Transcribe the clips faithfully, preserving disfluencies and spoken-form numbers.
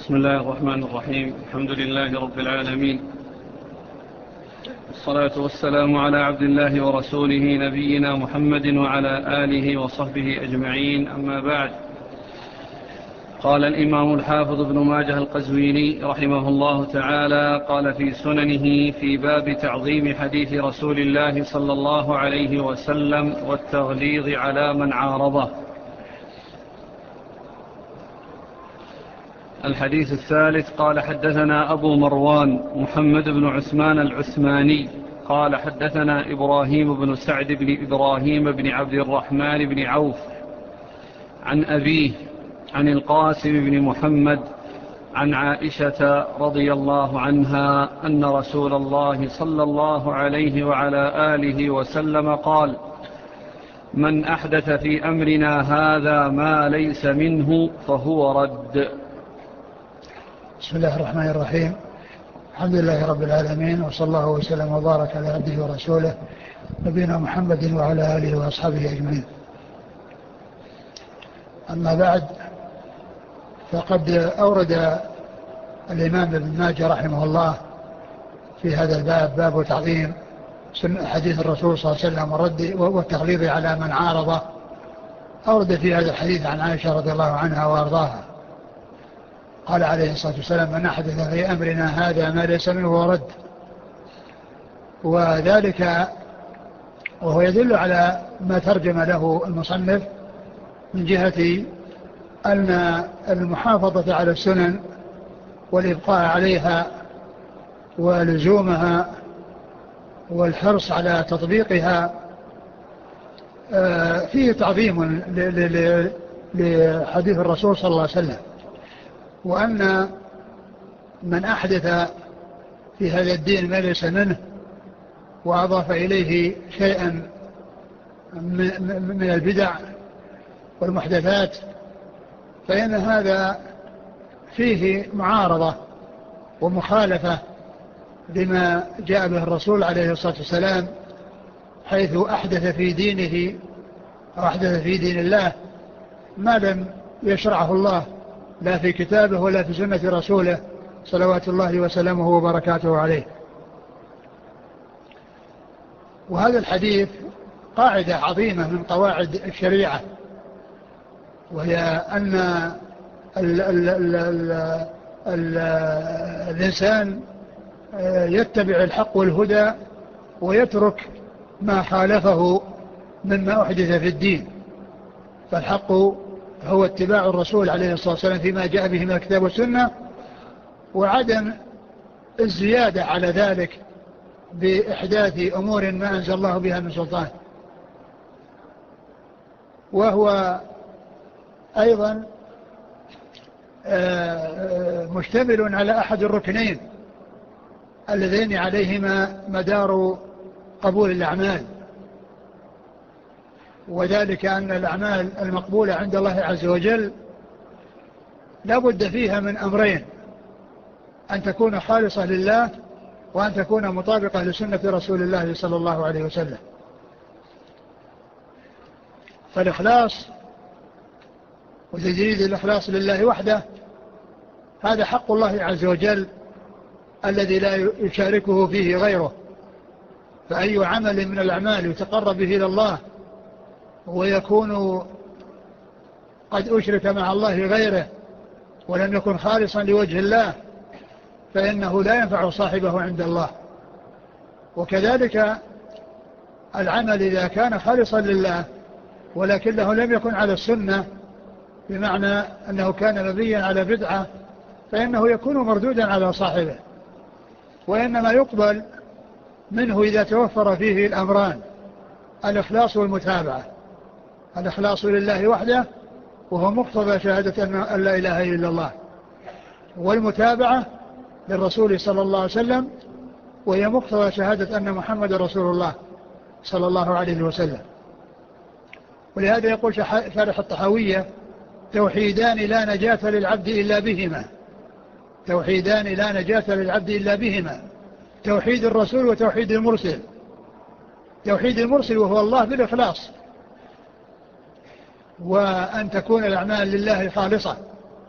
بسم الله الرحمن الرحيم. الحمد لله رب العالمين، والصلاة والسلام على عبد الله ورسوله نبينا محمد وعلى آله وصحبه أجمعين، أما بعد. قال الإمام الحافظ ابن ماجه القزويني رحمه الله تعالى قال في سننه في باب تعظيم حديث رسول الله صلى الله عليه وسلم والتغليظ على من عارضه. الحديث الثالث قال حدثنا أبو مروان محمد بن عثمان العثماني قال حدثنا إبراهيم بن سعد بن إبراهيم بن عبد الرحمن بن عوف عن أبيه عن القاسم بن محمد عن عائشة رضي الله عنها أن رسول الله صلى الله عليه وعلى آله وسلم قال: من أحدث في أمرنا هذا ما ليس منه فهو رد. بسم الله الرحمن الرحيم. الحمد لله رب العالمين، وصلى الله وسلم وبارك على عبده ورسوله نبينا محمد وعلى آله وأصحابه أجمعين. أما بعد، فقد أورد الإمام ابن ماجه رحمه الله في هذا الباب باب تعظيم حديث الرسول صلى الله عليه وسلم والرد والتغليظ على من عارضه. أورد في هذا الحديث عن عائشة رضي الله عنها وأرضاها قال عليه الصلاة والسلام: من أحدث في أمرنا هذا ما ليس منه فهو رد. وذلك وهو يدل على ما ترجم له المصنف من جهة أن المحافظة على السنن والإبقاء عليها ولزومها والحرص على تطبيقها فيه تعظيم لحديث الرسول صلى الله عليه وسلم، وأن من أحدث في هذا الدين ما ليس منه وأضاف إليه شيئا من البدع والمحدثات فإن هذا فيه معارضة ومخالفة لما جاء به الرسول عليه الصلاة والسلام، حيث أحدث في دينه أو أحدث في دين الله ما لم يشرعه الله لا في كتابه ولا في سنة رسوله صلوات الله وسلامه وبركاته عليه. وهذا الحديث قاعدة عظيمة من قواعد الشريعة، وهي أن ال ال ال ال ال الإنسان يتبع الحق والهدى ويترك ما خالفه مما أحدث في الدين. فالحق هو اتباع الرسول عليه الصلاة والسلام فيما جاء به من الكتاب والسنة، وعدم الزيادة على ذلك بإحداث أمور ما أنزل الله بها من سلطان. وهو أيضا مشتمل على أحد الركنين اللذين عليهما مدار قبول الأعمال، وذلك أن الأعمال المقبولة عند الله عز وجل لا بد فيها من أمرين: أن تكون خالصة لله، وأن تكون مطابقة لسنة رسول الله صلى الله عليه وسلم. فالإخلاص وتجريد الإخلاص لله وحده هذا حق الله عز وجل الذي لا يشاركه فيه غيره. فأي عمل من الأعمال يتقرب به إلى الله ويكون قد أشرك مع الله غيره ولم يكن خالصا لوجه الله فإنه لا ينفع صاحبه عند الله. وكذلك العمل إذا كان خالصا لله ولكنه لم يكن على السنة، بمعنى أنه كان مبنيا على بدعة، فإنه يكون مردودا على صاحبه. وإنما يقبل منه إذا توفر فيه الأمران: الإخلاص والمتابعة. الإخلاص لله وحده وهو مقتضى شهادة أن لا إله إلا الله، والمتابعة للرسول صلى الله عليه وسلم وهي مقتضى شهادة أن محمد رسول الله صلى الله عليه وسلم. ولهذا يقول شارح الطحاوية: توحيدان لا نجاة للعبد إلا بهما. توحيدان لا نجاة للعبد إلا بهما: توحيد الرسول وتوحيد المرسل. توحيد المرسل وهو الله بالإخلاص، وأن تكون الأعمال لله خالصة،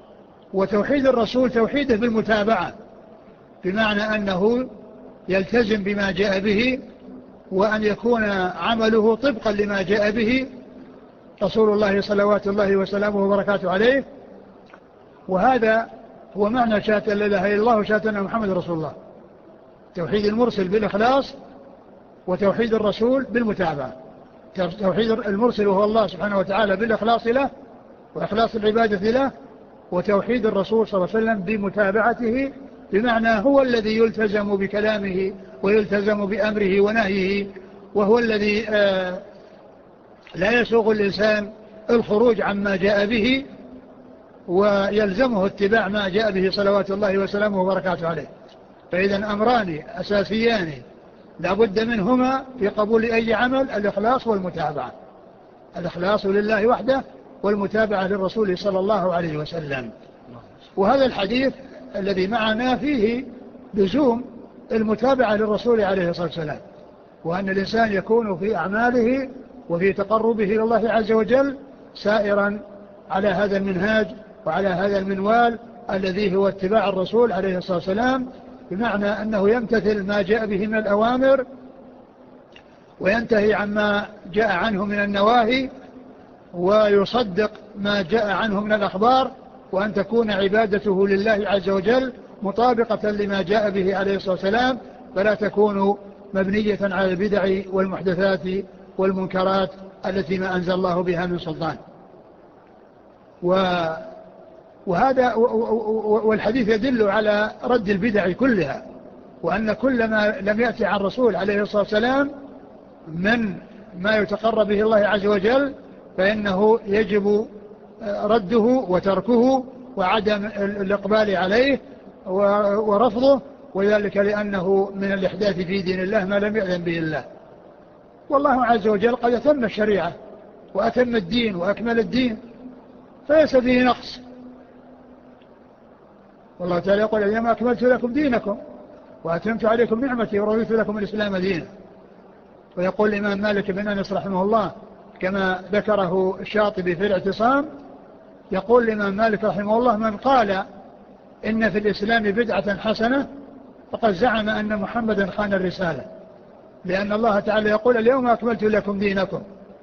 وتوحيد الرسول توحيده بالمتابعة، بمعنى أنه يلتزم بما جاء به، وأن يكون عمله طبقا لما جاء به رسول الله صلوات الله وسلامه وبركاته عليه. وهذا هو معنى شهادة لا إله إلا الله وشهادة أن محمد رسول الله، توحيد المرسل بالإخلاص، وتوحيد الرسول بالمتابعة. توحيد المرسل وهو الله سبحانه وتعالى بالإخلاص له وإخلاص العبادة له، وتوحيد الرسول صلى الله عليه وسلم بمتابعته، بمعنى هو الذي يلتزم بكلامه ويلتزم بأمره ونهيه، وهو الذي آه لا يسوغ الإنسان الخروج عما جاء به، ويلزمه اتباع ما جاء به صلوات الله وسلامه وبركاته عليه. فإذا أمران أساسيان لا بد منهما في قبول أي عمل: الإخلاص والمتابعة، الإخلاص لله وحده والمتابعة للرسول صلى الله عليه وسلم. وهذا الحديث الذي معنا فيه لزوم المتابعة للرسول عليه الصلاة والسلام، وأن الإنسان يكون في أعماله وفي تقربه إلى الله عز وجل سائرا على هذا المنهاج وعلى هذا المنوال الذي هو اتباع الرسول عليه الصلاة والسلام، بمعنى أنه يمتثل ما جاء به من الأوامر وينتهي عما جاء عنه من النواهي، ويصدق ما جاء عنه من الأخبار، وأن تكون عبادته لله عز وجل مطابقة لما جاء به عليه الصلاة والسلام، فلا تكون مبنية على البدع والمحدثات والمنكرات التي ما أنزل الله بها من سلطان. وهذا والحديث يدل على رد البدع كلها، وأن كل ما لم يأتي عن الرسول عليه الصلاة والسلام من ما يتقرب به الله عز وجل فإنه يجب رده وتركه وعدم الإقبال عليه ورفضه، وذلك لأنه من الإحداث في دين الله ما لم يأذن به الله. والله عز وجل قد أتم الشريعة وأتم الدين وأكمل الدين، فليس فيه نقص. والله تعالى يقول: اليوم أكملت لكم دينكم وأتممت عليكم نعمتي ورضيت لكم الإسلام دينا. ويقول الإمام مالك بن أنس رحمه الله كما ذكره الشاطبي في الاعتصام، يقول الإمام مالك رحمه الله: من قال إن في الإسلام بدعة حسنة فقد زعم أن محمدا خان الرسالة، لأن الله تعالى يقول: اليوم أكملت لكم دينكم.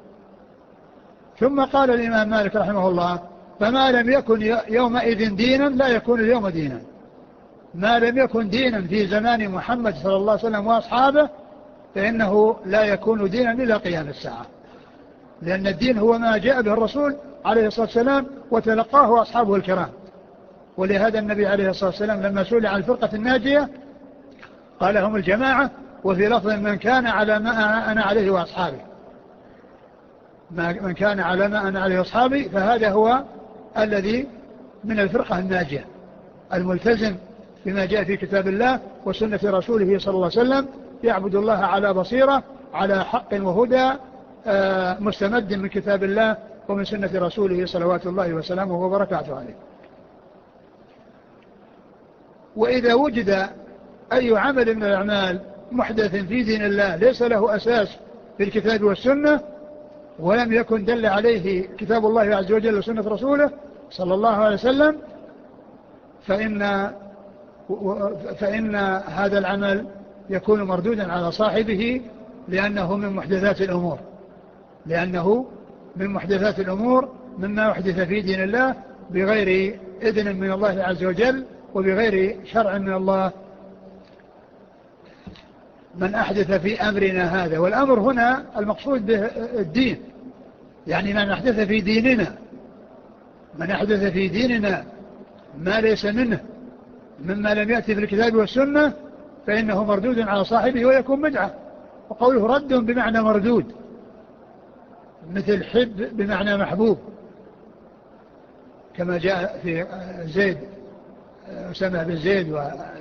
ثم قال الإمام مالك رحمه الله: فما لم يكن يومئذ دينا لا يكون اليوم دينا. ما لم يكن دينا في زمان محمد صلى الله عليه وسلم وأصحابه فإنه لا يكون دينا إلى قيام الساعة، لأن الدين هو ما جاء به الرسول عليه الصلاة والسلام وتلقاه أصحابه الكرام. ولهذا النبي عليه الصلاة والسلام لما سئل عن الفرقة الناجية قال: هم الجماعة، وفي لفظ: من كان على ما أنا عليه وأصحابي. من كان على ما أنا عليه وأصحابي، فهذا هو الذي من الفرقة الناجية الملتزم بما جاء في كتاب الله وسنة رسوله صلى الله عليه وسلم، يعبد الله على بصيرة على حق وهدى مستمد من كتاب الله ومن سنة رسوله صلوات الله وسلامه وبركاته عليه. وإذا وجد أي عمل من الأعمال محدث في دين الله ليس له أساس في الكتاب والسنة، ولم يكن دل عليه كتاب الله عز وجل وسنة رسوله صلى الله عليه وسلم، فإن, فإن هذا العمل يكون مردودا على صاحبه، لأنه من محدثات الأمور لأنه من محدثات الأمور مما يحدث في دين الله بغير إذن من الله عز وجل وبغير شرع من الله. من أحدث في أمرنا هذا، والأمر هنا المقصود به الدين، يعني من أحدث في ديننا من أحدث في ديننا ما ليس منه مما لم يأتي في الكتاب والسنة فإنه مردود على صاحبه ويكون بدعة. وقوله رد بمعنى مردود، مثل حب بمعنى محبوب، كما جاء في زيد أسامة بن زيد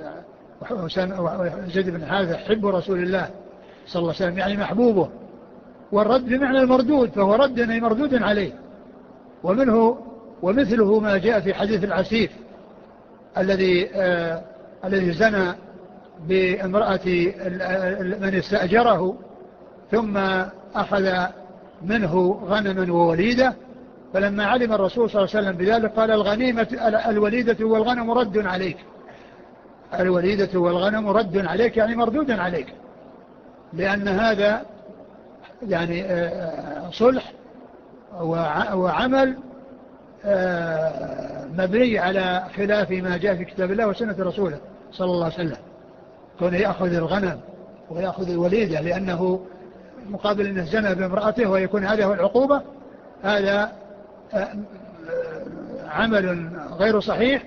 وزيد بن حارثة: حب رسول الله صلى الله عليه وسلم، يعني محبوبه. والرد بمعنى المردود، فهو رد مردود عليه. ومنه ومثله ما جاء في حديث العسيف الذي آه الذي زنى بامرأة من استأجره ثم أخذ منه غنما ووليدة، فلما علم الرسول صلى الله عليه وسلم بذلك قال الغنيمة الوليدة والغنم رد عليك، الوليدة والغنم رد عليك يعني مردود عليك، لأن هذا يعني صلح وعمل مبني على خلاف ما جاء في كتاب الله وسنة رسوله صلى الله عليه وسلم، كونه يأخذ الغنم ويأخذ الوليدة لأنه مقابل أنه زنى بامرأته ويكون هذا هو العقوبة، هذا عمل غير صحيح.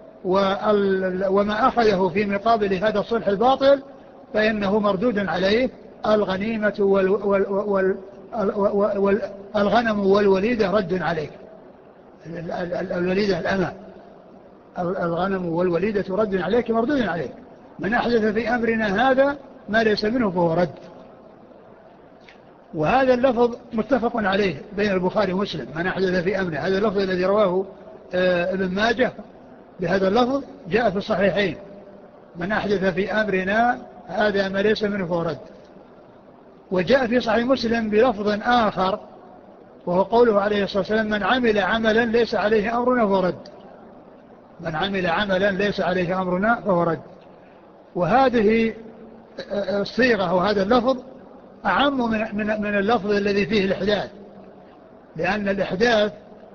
وما أخذه في مقابل هذا الصلح الباطل فإنه مردود عليه، الغنيمة والغنم والوليدة رد عليك، الوليدة الأمة، الغنم والوليدة رد عليك مردود عليك، من أحدث في أمرنا هذا ما ليس منه فهو رد. وهذا اللفظ متفق عليه بين البخاري ومسلم، من أحدث في أمرنا، هذا اللفظ الذي رواه ابن ماجه بهذا اللفظ جاء في الصحيحين، من أحدث في أمرنا هذا ما ليس منه فهو رد. وجاء في صحيح مسلم بلفظ آخر وهو قوله عليه الصلاة والسلام من عمل عملا ليس عليه أمرنا فهو رد، من عمل عملا ليس عليه أمرنا فهو رد. وهذه الصيغة وهذا اللفظ أعم من, من, من اللفظ الذي فيه الإحداث، لأن الإحداث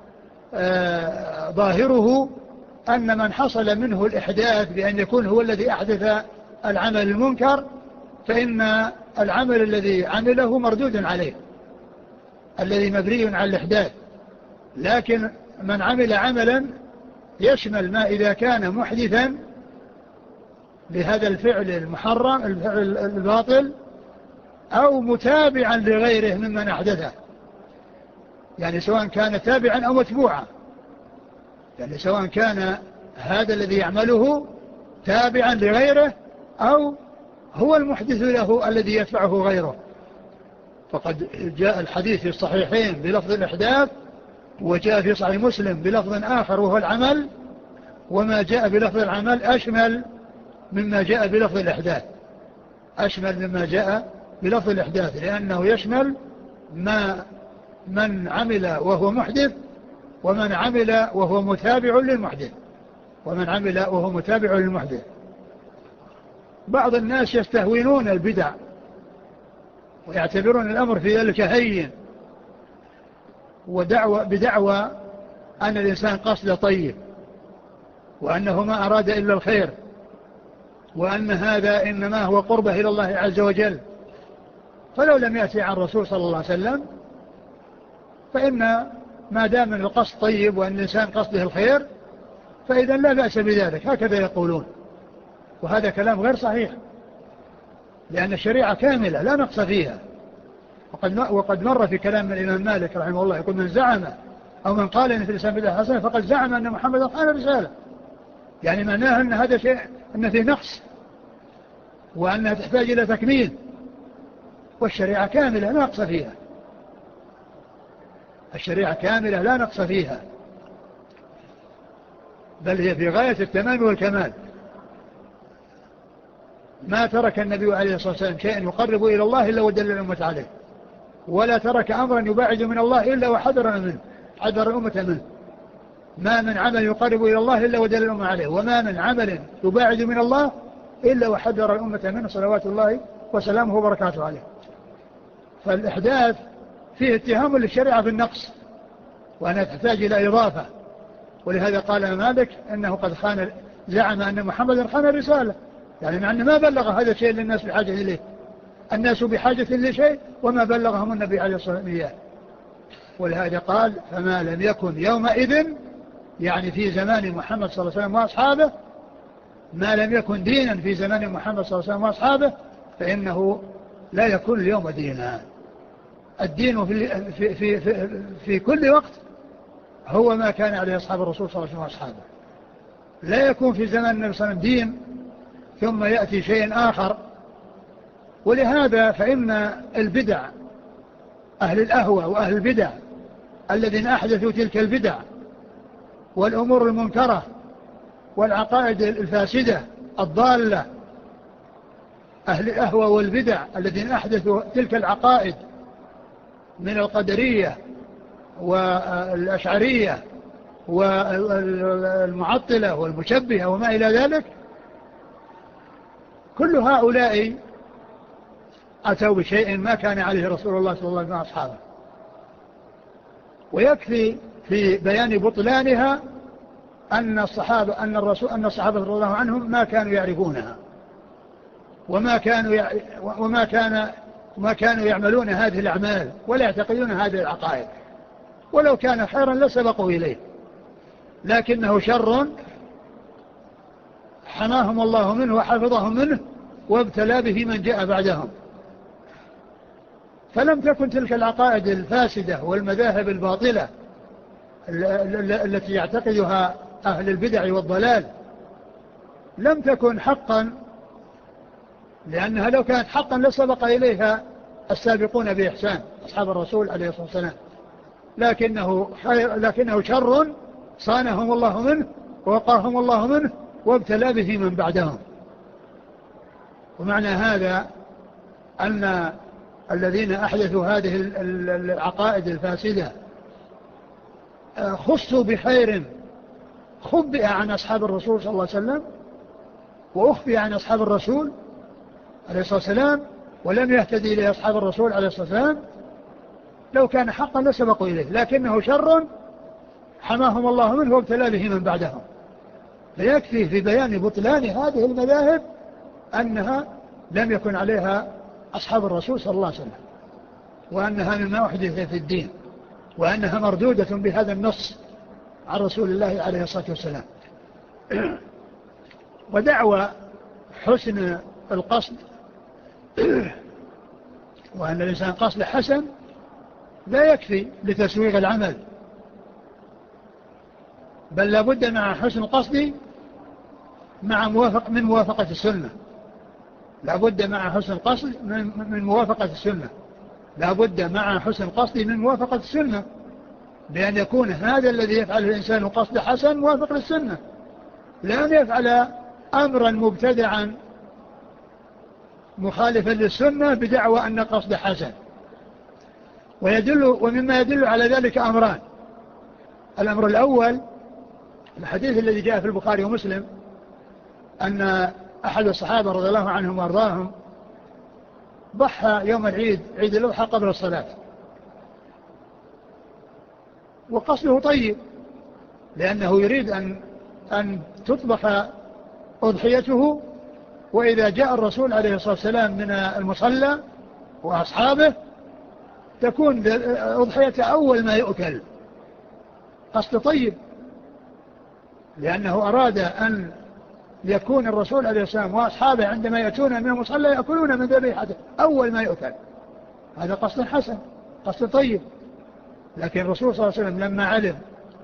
ظاهره أن من حصل منه الإحداث بأن يكون هو الذي أحدث العمل المنكر فإن العمل الذي عمله مردود عليه الذي مبني على الإحداث. لكن من عمل عملا يشمل ما إذا كان محدثا لهذا الفعل المحرم الفعل الباطل أو متابعا لغيره ممن أحدثه، يعني سواء كان تابعا أو متبوعا، يعني سواء كان هذا الذي يعمله تابعا لغيره أو هو المحدث له الذي يتبعه غيره. فقد جاء الحديث في الصحيحين بلفظ الإحداث، وجاء في صحيح مسلم بلفظ آخر وهو العمل، وما جاء بلفظ العمل أشمل مما جاء بلفظ الإحداث، أشمل مما جاء بلفظ الإحداث، لأنه يشمل ما من عمل وهو محدث ومن عمل وهو متابع للمحدث، ومن عمل وهو متابع للمحدث. بعض الناس يستهوينون البدع ويعتبرون الأمر في ذلك هين، ودعوة بدعوى أن الإنسان قصد طيب وأنه ما أراد إلا الخير، وأن هذا إنما هو قربة إلى الله عز وجل. فلو لم يأتي عن الرسول صلى الله عليه وسلم فإن ما دام من القصد طيب وأن الإنسان قصده الخير فإذا لا بأس بذلك، هكذا يقولون. وهذا كلام غير صحيح، لأن الشريعة كاملة لا نقص فيها. وقد وقد مر في كلام من الإمام مالك رحمه الله يقول من زعم أو من قال إن في الإسلام بدعة حسنة فقد زعم أن محمدا خان الرسالة، يعني معناه أن هذا شيء أن فيه نقص وأنها تحتاج إلى تكميل، والشريعة كاملة لا نقص فيها، الشريعة كاملة لا نقص فيها، بل هي في غاية التمام والكمال. ما ترك النبي عليه الصلاة والسلام شيئا يقرب إلى الله إلا ودل الأمة عليه، ولا ترك أمرا يباعد من الله إلا وحذر منه، حذر الأمة منه. ما من عمل يقرب إلى الله إلا ودل الأمة عليه، وما من عمل يباعد من الله إلا وحذر الأمة منه صلوات الله وسلامه وبركاته عليه. فالإحداث فيه اتهام للشريعة بالنقص وأنها تحتاج إلى إضافة، ولهذا قال مالك أنه قد خان، زعم أن محمد خان الرسالة، يعني مع أنه ما بلغ هذا الشيء للناس بحاجة إليه، الناس بحاجة لشيء وما بلغهم النبي عليه الصلاة والسلام. ولهذا قال فما لم يكن يومئذ، يعني في زمان محمد صلى الله عليه وسلم وأصحابه، ما لم يكن دينا في زمان محمد صلى الله عليه وسلم وأصحابه فإنه لا يكون اليوم دينا. الدين في, في, في, في, في كل وقت هو ما كان عليه أصحاب الرسول صلى الله عليه وسلم وأصحابه، لا يكون في زمان النبي صلى الله عليه وسلم دين ثم يأتي شيء آخر. ولهذا فإن البدع، أهل الأهوى وأهل البدع الذين أحدثوا تلك البدع والأمور المنكرة والعقائد الفاسدة الضالة، أهل الأهوى والبدع الذين أحدثوا تلك العقائد من القدرية والأشعرية والمعطلة والمشبهة وما إلى ذلك، كل هؤلاء أتوا بشيء ما كان عليه رسول الله صلى الله عليه وسلم وأصحابه. ويكفي في بيان بطلانها أن الصحابة أن الرسول أن الصحابة رضي الله عنهم ما كانوا يعرفونها وما كانوا يع... وما كان وما كانوا يعملون هذه الأعمال ولا يعتقدون هذه العقائد، ولو كان خيرا لسبقوا إليه، لكنه شر حماهم الله منه وحفظهم منه وابتلى به من جاء بعدهم. فلم تكن تلك العقائد الفاسدة والمذاهب الباطلة التي يعتقدها أهل البدع والضلال لم تكن حقا، لأنها لو كانت حقا لسبق إليها السابقون بإحسان أصحاب الرسول عليه الصلاة والسلام، لكنه, خير لكنه شر صانهم الله منه ووقاهم الله منه وابتلى به من بعدهم. ومعنى هذا أن الذين أحدثوا هذه العقائد الفاسدة خصوا بخير خبئ عن أصحاب الرسول صلى الله عليه وسلم وأخفي عن أصحاب الرسول عليه الصلاة والسلام، ولم يهتدي إليه أصحاب الرسول عليه الصلاة والسلام. لو كان حقا لسبقوا إليه، لكنه شر حماهم الله منه وابتلى به من بعدهم. فيكفي في بيان بطلان هذه المذاهب أنها لم يكن عليها أصحاب الرسول صلى الله عليه وسلم، وأنها مما أحدث في الدين، وأنها مردودة بهذا النص عن رسول الله عليه الصلاة والسلام. ودعوى حسن القصد وأن الإنسان قصد حسن لا يكفي لتسويغ العمل، بل لابد مع حسن القصد مع موافق من موافقة السنة، لابد مع حسن القصد من موافقة السنة لابد مع حسن القصد من موافقة السنة، بأن يكون هذا الذي يفعله الإنسان قصد حسن موافق للسنة، لأن يفعل أمرا مبتدعا مخالفا للسنة بدعوى أن قصد حسن. ويدل ومما يدل على ذلك أمران: الأمر الأول الحديث الذي جاء في البخاري ومسلم أن أحد الصحابة رضي الله عنهم وارضاهم ضحى يوم العيد عيد الأضحى قبل الصلاة، وقصده طيب، لأنه يريد أن أن تطبخ أضحيته، وإذا جاء الرسول عليه الصلاة والسلام من المصلى وأصحابه تكون أضحية أول ما يؤكل. قصد طيب، لأنه أراد أن يكون الرسول عليه السلام وأصحابه عندما يأتون من المصلى يأكلون من ذبيحته أول ما يؤكل. هذا قصد حسن، قصد طيب. لكن الرسول صلى الله عليه وسلم لما علم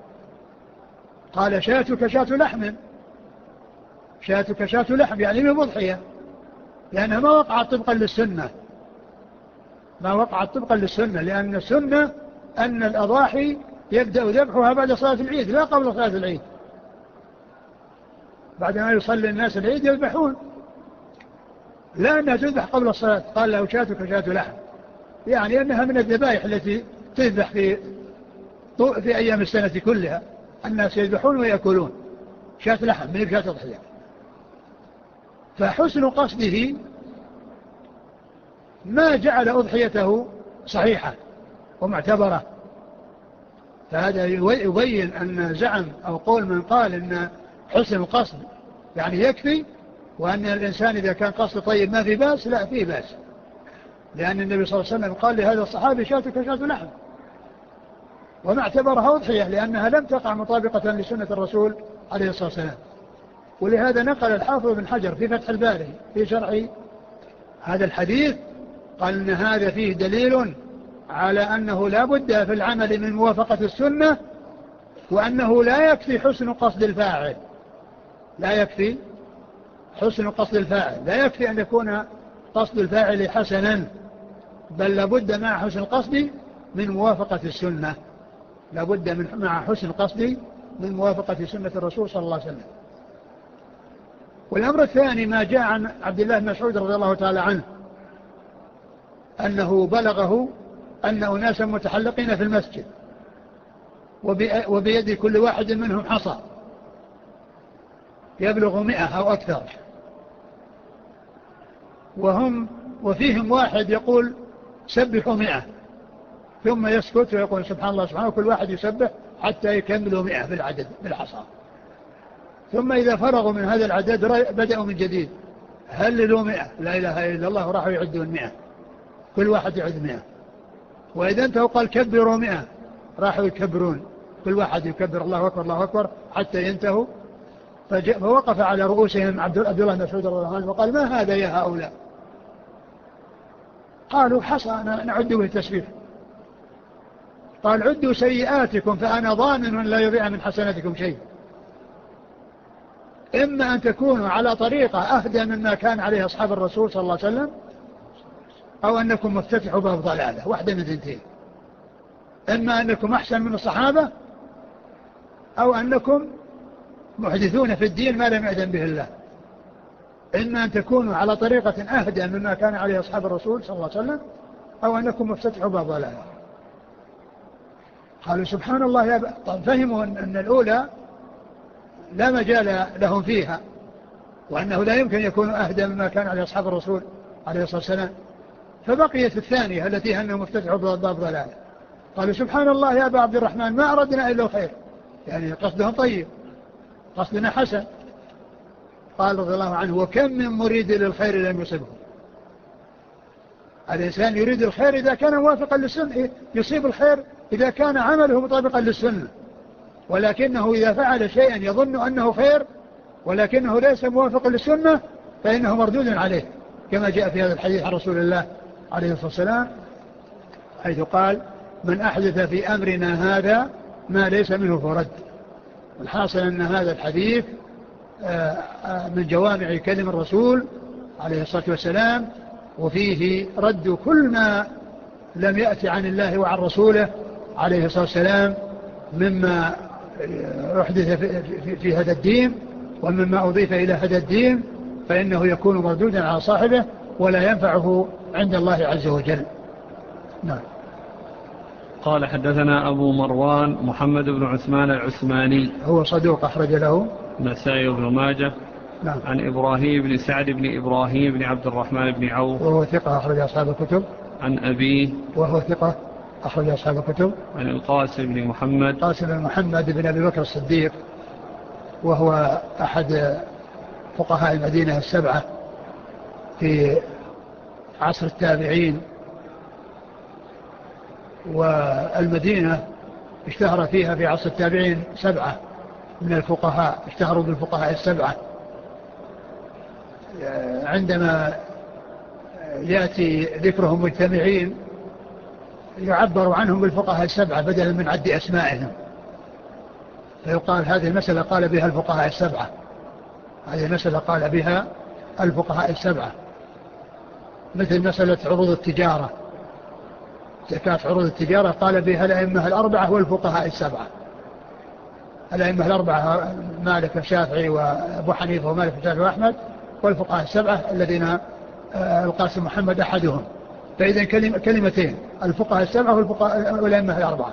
قال: شاتك شات لحم، شاتك شات لحم، يعني من مضحية، لأنها ما وقعت طبقا للسنة، ما وقعت طبقا للسنة، لأن السنة أن الأضاحي يبدأ ذبحها بعد صلاة العيد لا قبل صلاة العيد. بعدما يصلي الناس العيد يذبحون، لا أنها تذبح قبل الصلاة. قال له: شاتك شات لحم، يعني أنها من الذبائح التي تذبح في في أيام السنة كلها، الناس يذبحون ويأكلون. شات لحم من شات ضحية. فحسن قصده ما جعل أضحيته صحيحة ومعتبرة. فهذا يبين أن زعم أو قول من قال أن حسن القصد يعني يكفي، وأن الإنسان إذا كان قصد طيب ما في باس، لا في باس، لأن النبي صلى الله عليه وسلم قال لهذا الصحابي: شاتك شات لحم، وما اعتبرها أضحية لأنها لم تقع مطابقة لسنة الرسول عليه الصلاة والسلام. ولهذا نقل الحافظ بن حجر في فتح الباري في شرح هذا الحديث قال إن هذا فيه دليل على أنه لا بد في العمل من موافقة السنة، وأنه لا يكفي حسن قصد الفاعل، لا يكفي حسن قصد الفاعل، لا يكفي أن يكون قصد الفاعل حسنا، بل لابد مع حسن القصد من موافقة السنة، لابد من مع حسن القصد من موافقة سنة الرسول صلى الله عليه وسلم. والأمر الثاني ما جاء عن عبد الله بن مسعود رضي الله تعالى عنه أنه بلغه أن أناسا متحلقين في المسجد وبيد كل واحد منهم حصى يبلغ مئة أو أكثر، وهم وفيهم واحد يقول سبحوا مئة ثم يسكت ويقول سبحان الله سبحانه، كل واحد يسبح حتى يكملوا مئة بالعدد بالحصى. ثم إذا فرغوا من هذا العدد بدأوا من جديد، هللوا مئة لا إله إلا الله، وراحوا يعدون مئة، كل واحد يعد مئة. وإذا انتهوا قال كبروا مئة، راحوا يكبرون، كل واحد يكبر الله أكبر الله أكبر حتى ينتهوا. فوقف على رؤوسهم عبد الله بن مسعود رضي الله عنه وقال ما هذا يا هؤلاء؟ قالوا حصى نعد به التسبيح. قال عدوا سيئاتكم فأنا ضامن لا يضيع من حسناتكم شيء. إما أن تكونوا على طريقة أهدى مما كان عليه أصحاب الرسول صلى الله عليه وسلم، أو أنكم مفتتحوا باب ضلالة، واحدة من ثنتين. إما أنكم أحسن من الصحابة، أو أنكم محدثون في الدين ما لم يأذن به الله. إما أن تكونوا على طريقة أهدى مما كان عليه أصحاب الرسول صلى الله عليه وسلم، أو أنكم مفتتحوا باب ضلالة. قالوا سبحان الله يا ب... طب فهموا أن الأولى لا مجال لهم فيها، وأنه لا يمكن يكون أهدى مما كان عليه أصحاب الرسول عليه الصلاة والسلام. فبقيت الثانية التي أنهم افتتحوا باب ضلالة. قالوا سبحان الله يا أبا عبد الرحمن ما أردنا إلا الخير، يعني قصدهم طيب، قصدنا حسن. قال رضي الله عنه وكم من مريد للخير لم يصبه. الإنسان يريد الخير إذا كان موافقا للسنة، يصيب الخير إذا كان عمله مطابقا للسنة، ولكنه إذا فعل شيئا يظن أنه خير ولكنه ليس موافقا للسنة فإنه مردود عليه، كما جاء في هذا الحديث عن رسول الله عليه الصلاة والسلام حيث قال من أحدث في أمرنا هذا ما ليس منه فرد. الحاصل أن هذا الحديث من جوامع كلم الرسول عليه الصلاة والسلام، وفيه رد كل ما لم يأتي عن الله وعن رسوله عليه الصلاة والسلام مما أحدث في هذا الدين ومما أضيف إلى هذا الدين، فإنه يكون مردودا على صاحبه ولا ينفعه عند الله عز وجل. نعم. قال حدثنا أبو مروان محمد بن عثمان العثماني، هو صدوق أخرج له النسائي بن ماجه. نعم. عن إبراهيم بن سعد بن إبراهيم بن عبد الرحمن بن عوف، وهو ثقة أخرج أصحاب الكتب. عن أبيه، وهو ثقة أخرج أصحاب الكتب. عن القاسم بن محمد، قاسم بن محمد بن أبي بكر الصديق، وهو أحد فقهاء المدينة السبعة في عصر التابعين. والمدينة اشتهر فيها في عصر التابعين سبعة من الفقهاء، اشتهروا بالفقهاء السبعة. عندما يأتي ذكرهم مجتمعين يعبر عنهم بالفقهاء السبعة بدلا من عد أسمائهم، فيقال هذه المسألة قال بها الفقهاء السبعة، هذه المسألة قال بها الفقهاء السبعة. مثل مسألة عروض التجارة، زكاة عروض التجارة قال بها الأئمة الأربعة والفقهاء السبعة. الأئمة الأربعة مالك والشافعي وأبو حنيفة ومالك والشافعي وأحمد، والفقهاء السبعة الذين القاسم محمد أحدهم. فإذا كلمتين الفقهاء السبعة والأئمة الأربعة،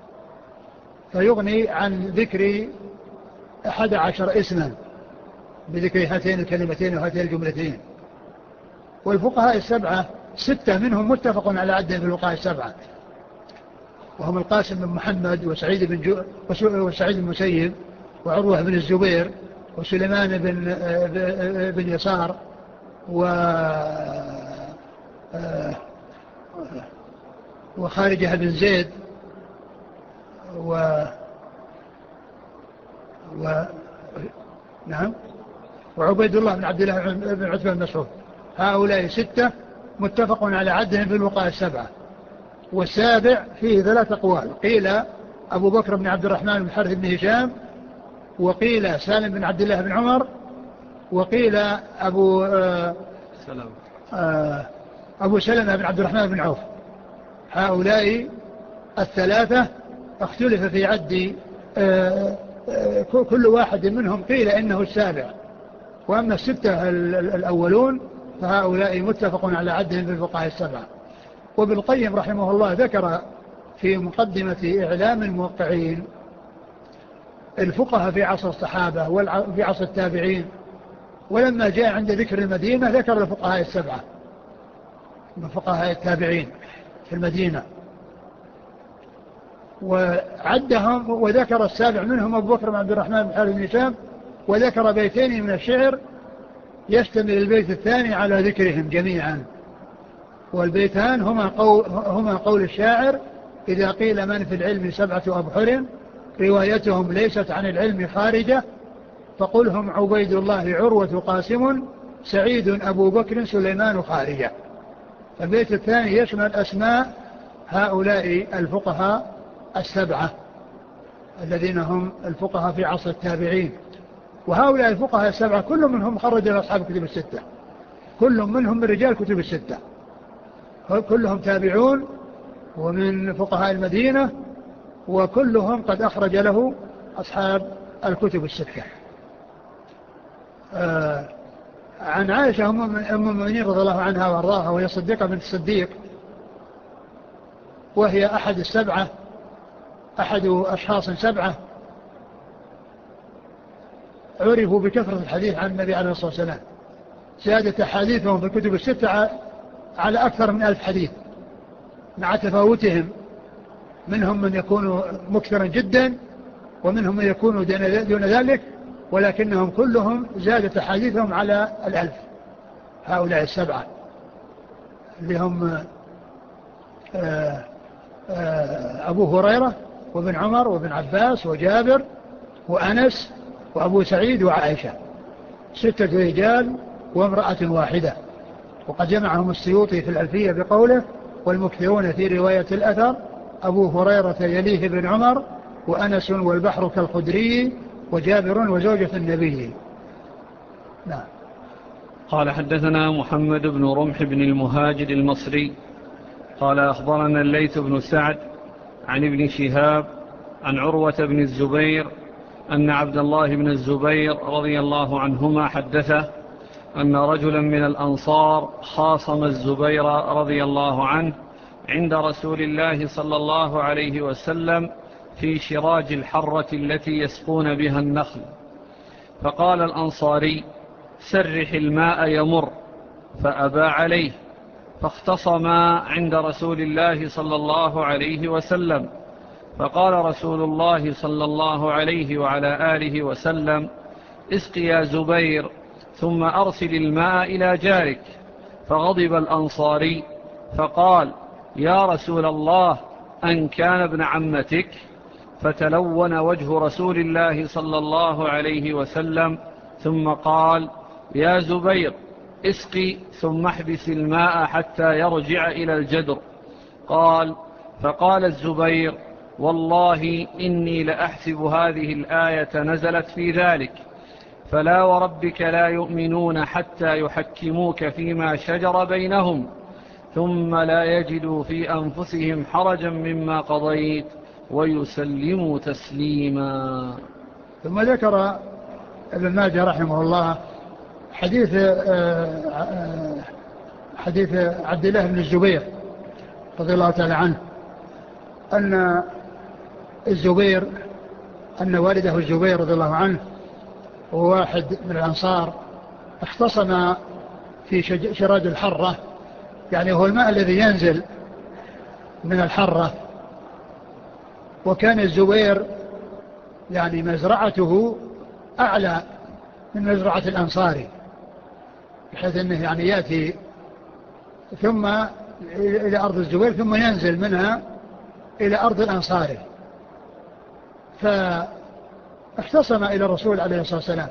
فيغني عن ذكر أحد عشر اسما بذكر هاتين الكلمتين وهاتين الجملتين. والفقهاء السبعة ستة منهم متفق على عدهم في الفقهاء السبعة، وهم القاسم بن محمد وسعيد بن جو وسعيد بن مسيب وعروة بن الزبير وسليمان بن بن يسار و وخارجة بن زيد و و نعم وعبيد الله بن عبد الله بن عتبة بن مسعود. هؤلاء ستة متفق على عدهم في الفقهاء السبعة. والسابع فيه ثلاث أقوال، قيل أبو بكر بن عبد الرحمن بن حارث بن هشام، وقيل سالم بن عبد الله بن عمر، وقيل أبو سلام. أبو سلمة بن عبد الرحمن بن عوف. هؤلاء الثلاثة اختلف في عد كل واحد منهم، قيل إنه السابع. وأما الستة الأولون فهؤلاء متفق على عدهم في الفقهاء السبعة. وابن القيم رحمه الله ذكر في مقدمة إعلام الموقعين الفقهاء في عصر الصحابة وفي عصر التابعين، ولما جاء عند ذكر المدينة ذكر الفقهاء السبعة من فقهاء التابعين في المدينة، وعدهم وذكر السابع منهم أبو بكر بن عبد الرحمن بن حارث بن هشام، وذكر بيتين من الشعر يشتمل البيت الثاني على ذكرهم جميعا. والبيتان هما قول, هما قول الشاعر: إذا قيل من في العلم سبعة أبحر روايتهم ليست عن العلم خارجة، فقلهم عبيد الله عروة قاسم سعيد أبو بكر سليمان خارجة. البيت الثاني يشمل أسماء هؤلاء الفقهاء السبعة الذين هم الفقهاء في عصر التابعين. وهؤلاء الفقهاء السبعة كل منهم خرج لأصحاب الكتب الستة، كل منهم من رجال كتب الستة، كلهم تابعون ومن فقهاء المدينة، وكلهم قد أخرج له أصحاب الكتب الستة. آه عن عائشة أم المؤمنين رضي الله عنها وارضاها، وهي صديقة بنت الصديق، وهي أحد السبعة، أحد أشخاص سبعة عرفوا بكثرة الحديث عن النبي عليه الصلاة والسلام، زادت حديثهم في الكتب الستة على أكثر من ألف حديث، مع تفاوتهم، منهم من يكون مكثرا جدا ومنهم من يكون دون ذلك، ولكنهم كلهم زادت حديثهم على الألف. هؤلاء السبعة اللي هم أبو هريرة وابن عمر وابن عباس وجابر وأنس وأبو سعيد وعائشة، ستة رجال وامرأة واحدة. وقد جمعهم السيوطي في الألفية بقوله: والمكثرون في رواية الأثر أبو هريرة يليه بن عمر وأنس والبحر كالخدري وجابر وزوجة النبي. نعم. قال حدثنا محمد بن رمح بن المهاجر المصري قال أخبرنا الليث بن سعد عن ابن شهاب عن عروة بن الزبير أن عبد الله بن الزبير رضي الله عنهما حدثه أن رجلا من الأنصار خاصم الزبير رضي الله عنه عند رسول الله صلى الله عليه وسلم في شراج الحرة التي يسقون بها النخل، فقال الأنصاري: سرح الماء يمر، فأبى عليه، فاختصما عند رسول الله صلى الله عليه وسلم، فقال رسول الله صلى الله عليه وعلى آله وسلم: اسق يا زبير ثم أرسل الماء إلى جارك. فغضب الأنصاري فقال: يا رسول الله، أن كان ابن عمتك؟ فتلون وجه رسول الله صلى الله عليه وسلم ثم قال: يا زبير، اسقي ثم احبس الماء حتى يرجع إلى الجدر. قال: فقال الزبير: والله إني لأحسب هذه الآية نزلت في ذلك، فلا وربك لا يؤمنون حتى يحكموك فيما شجر بينهم ثم لا يجدوا في أنفسهم حرجا مما قضيت ويسلموا تسليما. ثم ذكر ابن ماجه رحمه الله حديث حديث عبد الله بن الزبير رضي الله تعالى عنه أن الزبير أن والده الزبير رضي الله عنه وواحد من الأنصار اختصم في شراج الحرة، يعني هو الماء الذي ينزل من الحرة. وكان الزبير يعني مزرعته أعلى من مزرعة الأنصاري، بحيث أنه يعني يأتي ثم إلى أرض الزبير ثم ينزل منها إلى أرض الأنصاري. فاختصم إلى الرسول عليه الصلاة والسلام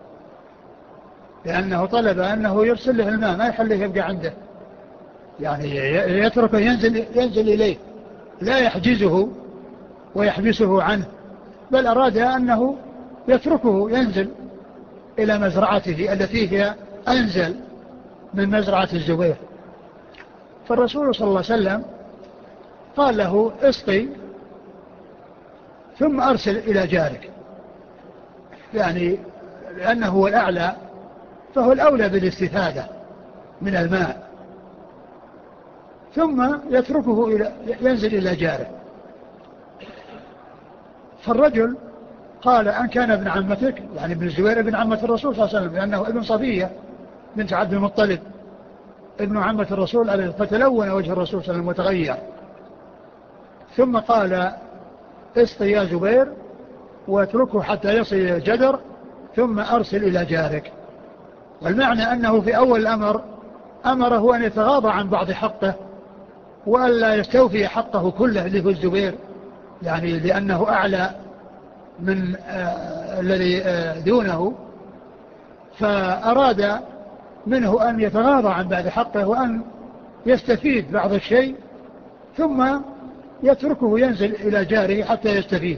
لأنه طلب أنه يرسل له الماء، ما يخليه يبقى عنده، يعني يتركه ينزل, ينزل إليه، لا يحجزه ويحبسه عنه، بل أراد أنه يتركه ينزل إلى مزرعته التي هي أنزل من مزرعة الزبير. فالرسول صلى الله عليه وسلم قال له: اسقي ثم أرسل إلى جارك، يعني لأنه هو الأعلى فهو الأولى بالاستفادة من الماء، ثم يتركه إلى ينزل إلى جاره. فالرجل قال أن كان ابن عمتك، يعني ابن الزبير ابن عمة الرسول صلى الله عليه وسلم، لأنه ابن صفية بنت عبد المطلب ابن عمة الرسول عليه، فتلون وجه الرسول صلى الله عليه وسلم وتغير. ثم قال اسقي يا زبير واتركه حتى يصل إلى الجدر ثم أرسل إلى جارك. والمعنى أنه في أول الأمر أمره أن يتغاضى عن بعض حقه وألا يستوفي حقه كله اللي هو الزبير، يعني لأنه أعلى من آه الذي آه دونه، فأراد منه أن يتغاضى عن بعض حقه وأن يستفيد بعض الشيء ثم يتركه ينزل إلى جاره حتى يستفيد.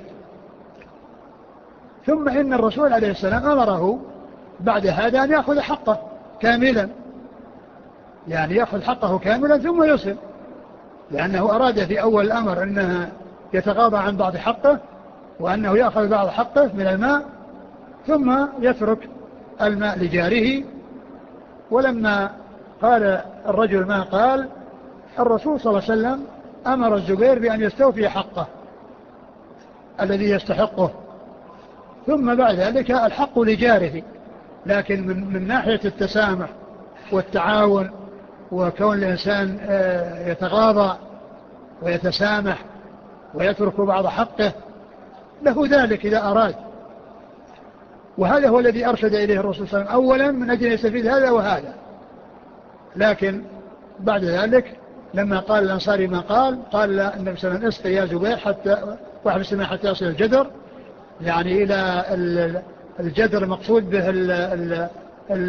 ثم إن الرسول عليه السلام أمره بعد هذا أن يأخذ حقه كاملا، يعني يأخذ حقه كاملا ثم يصل، لأنه أراد في أول الأمر أنه يتغاضى عن بعض حقه وأنه يأخذ بعض حقه من الماء ثم يترك الماء لجاره. ولما قال الرجل ما قال، الرسول صلى الله عليه وسلم أمر الزبير بأن يستوفي حقه الذي يستحقه، ثم بعد ذلك الحق لجاره. لكن من, من ناحية التسامح والتعاون وكون الإنسان يتغاضى ويتسامح ويترك بعض حقه له ذلك إذا أراد، وهذا هو الذي أرشد إليه الرسول صلى الله عليه وسلم أولا من أجل أن يستفيد هذا وهذا. لكن بعد ذلك لما قال الأنصاري ما قال، قال النبي صلى الله عليه وسلم اسقي يا زبير حتى واحبس الماء حتى يصل الجدر، يعني إلى الجدر المقصود به ال ال ال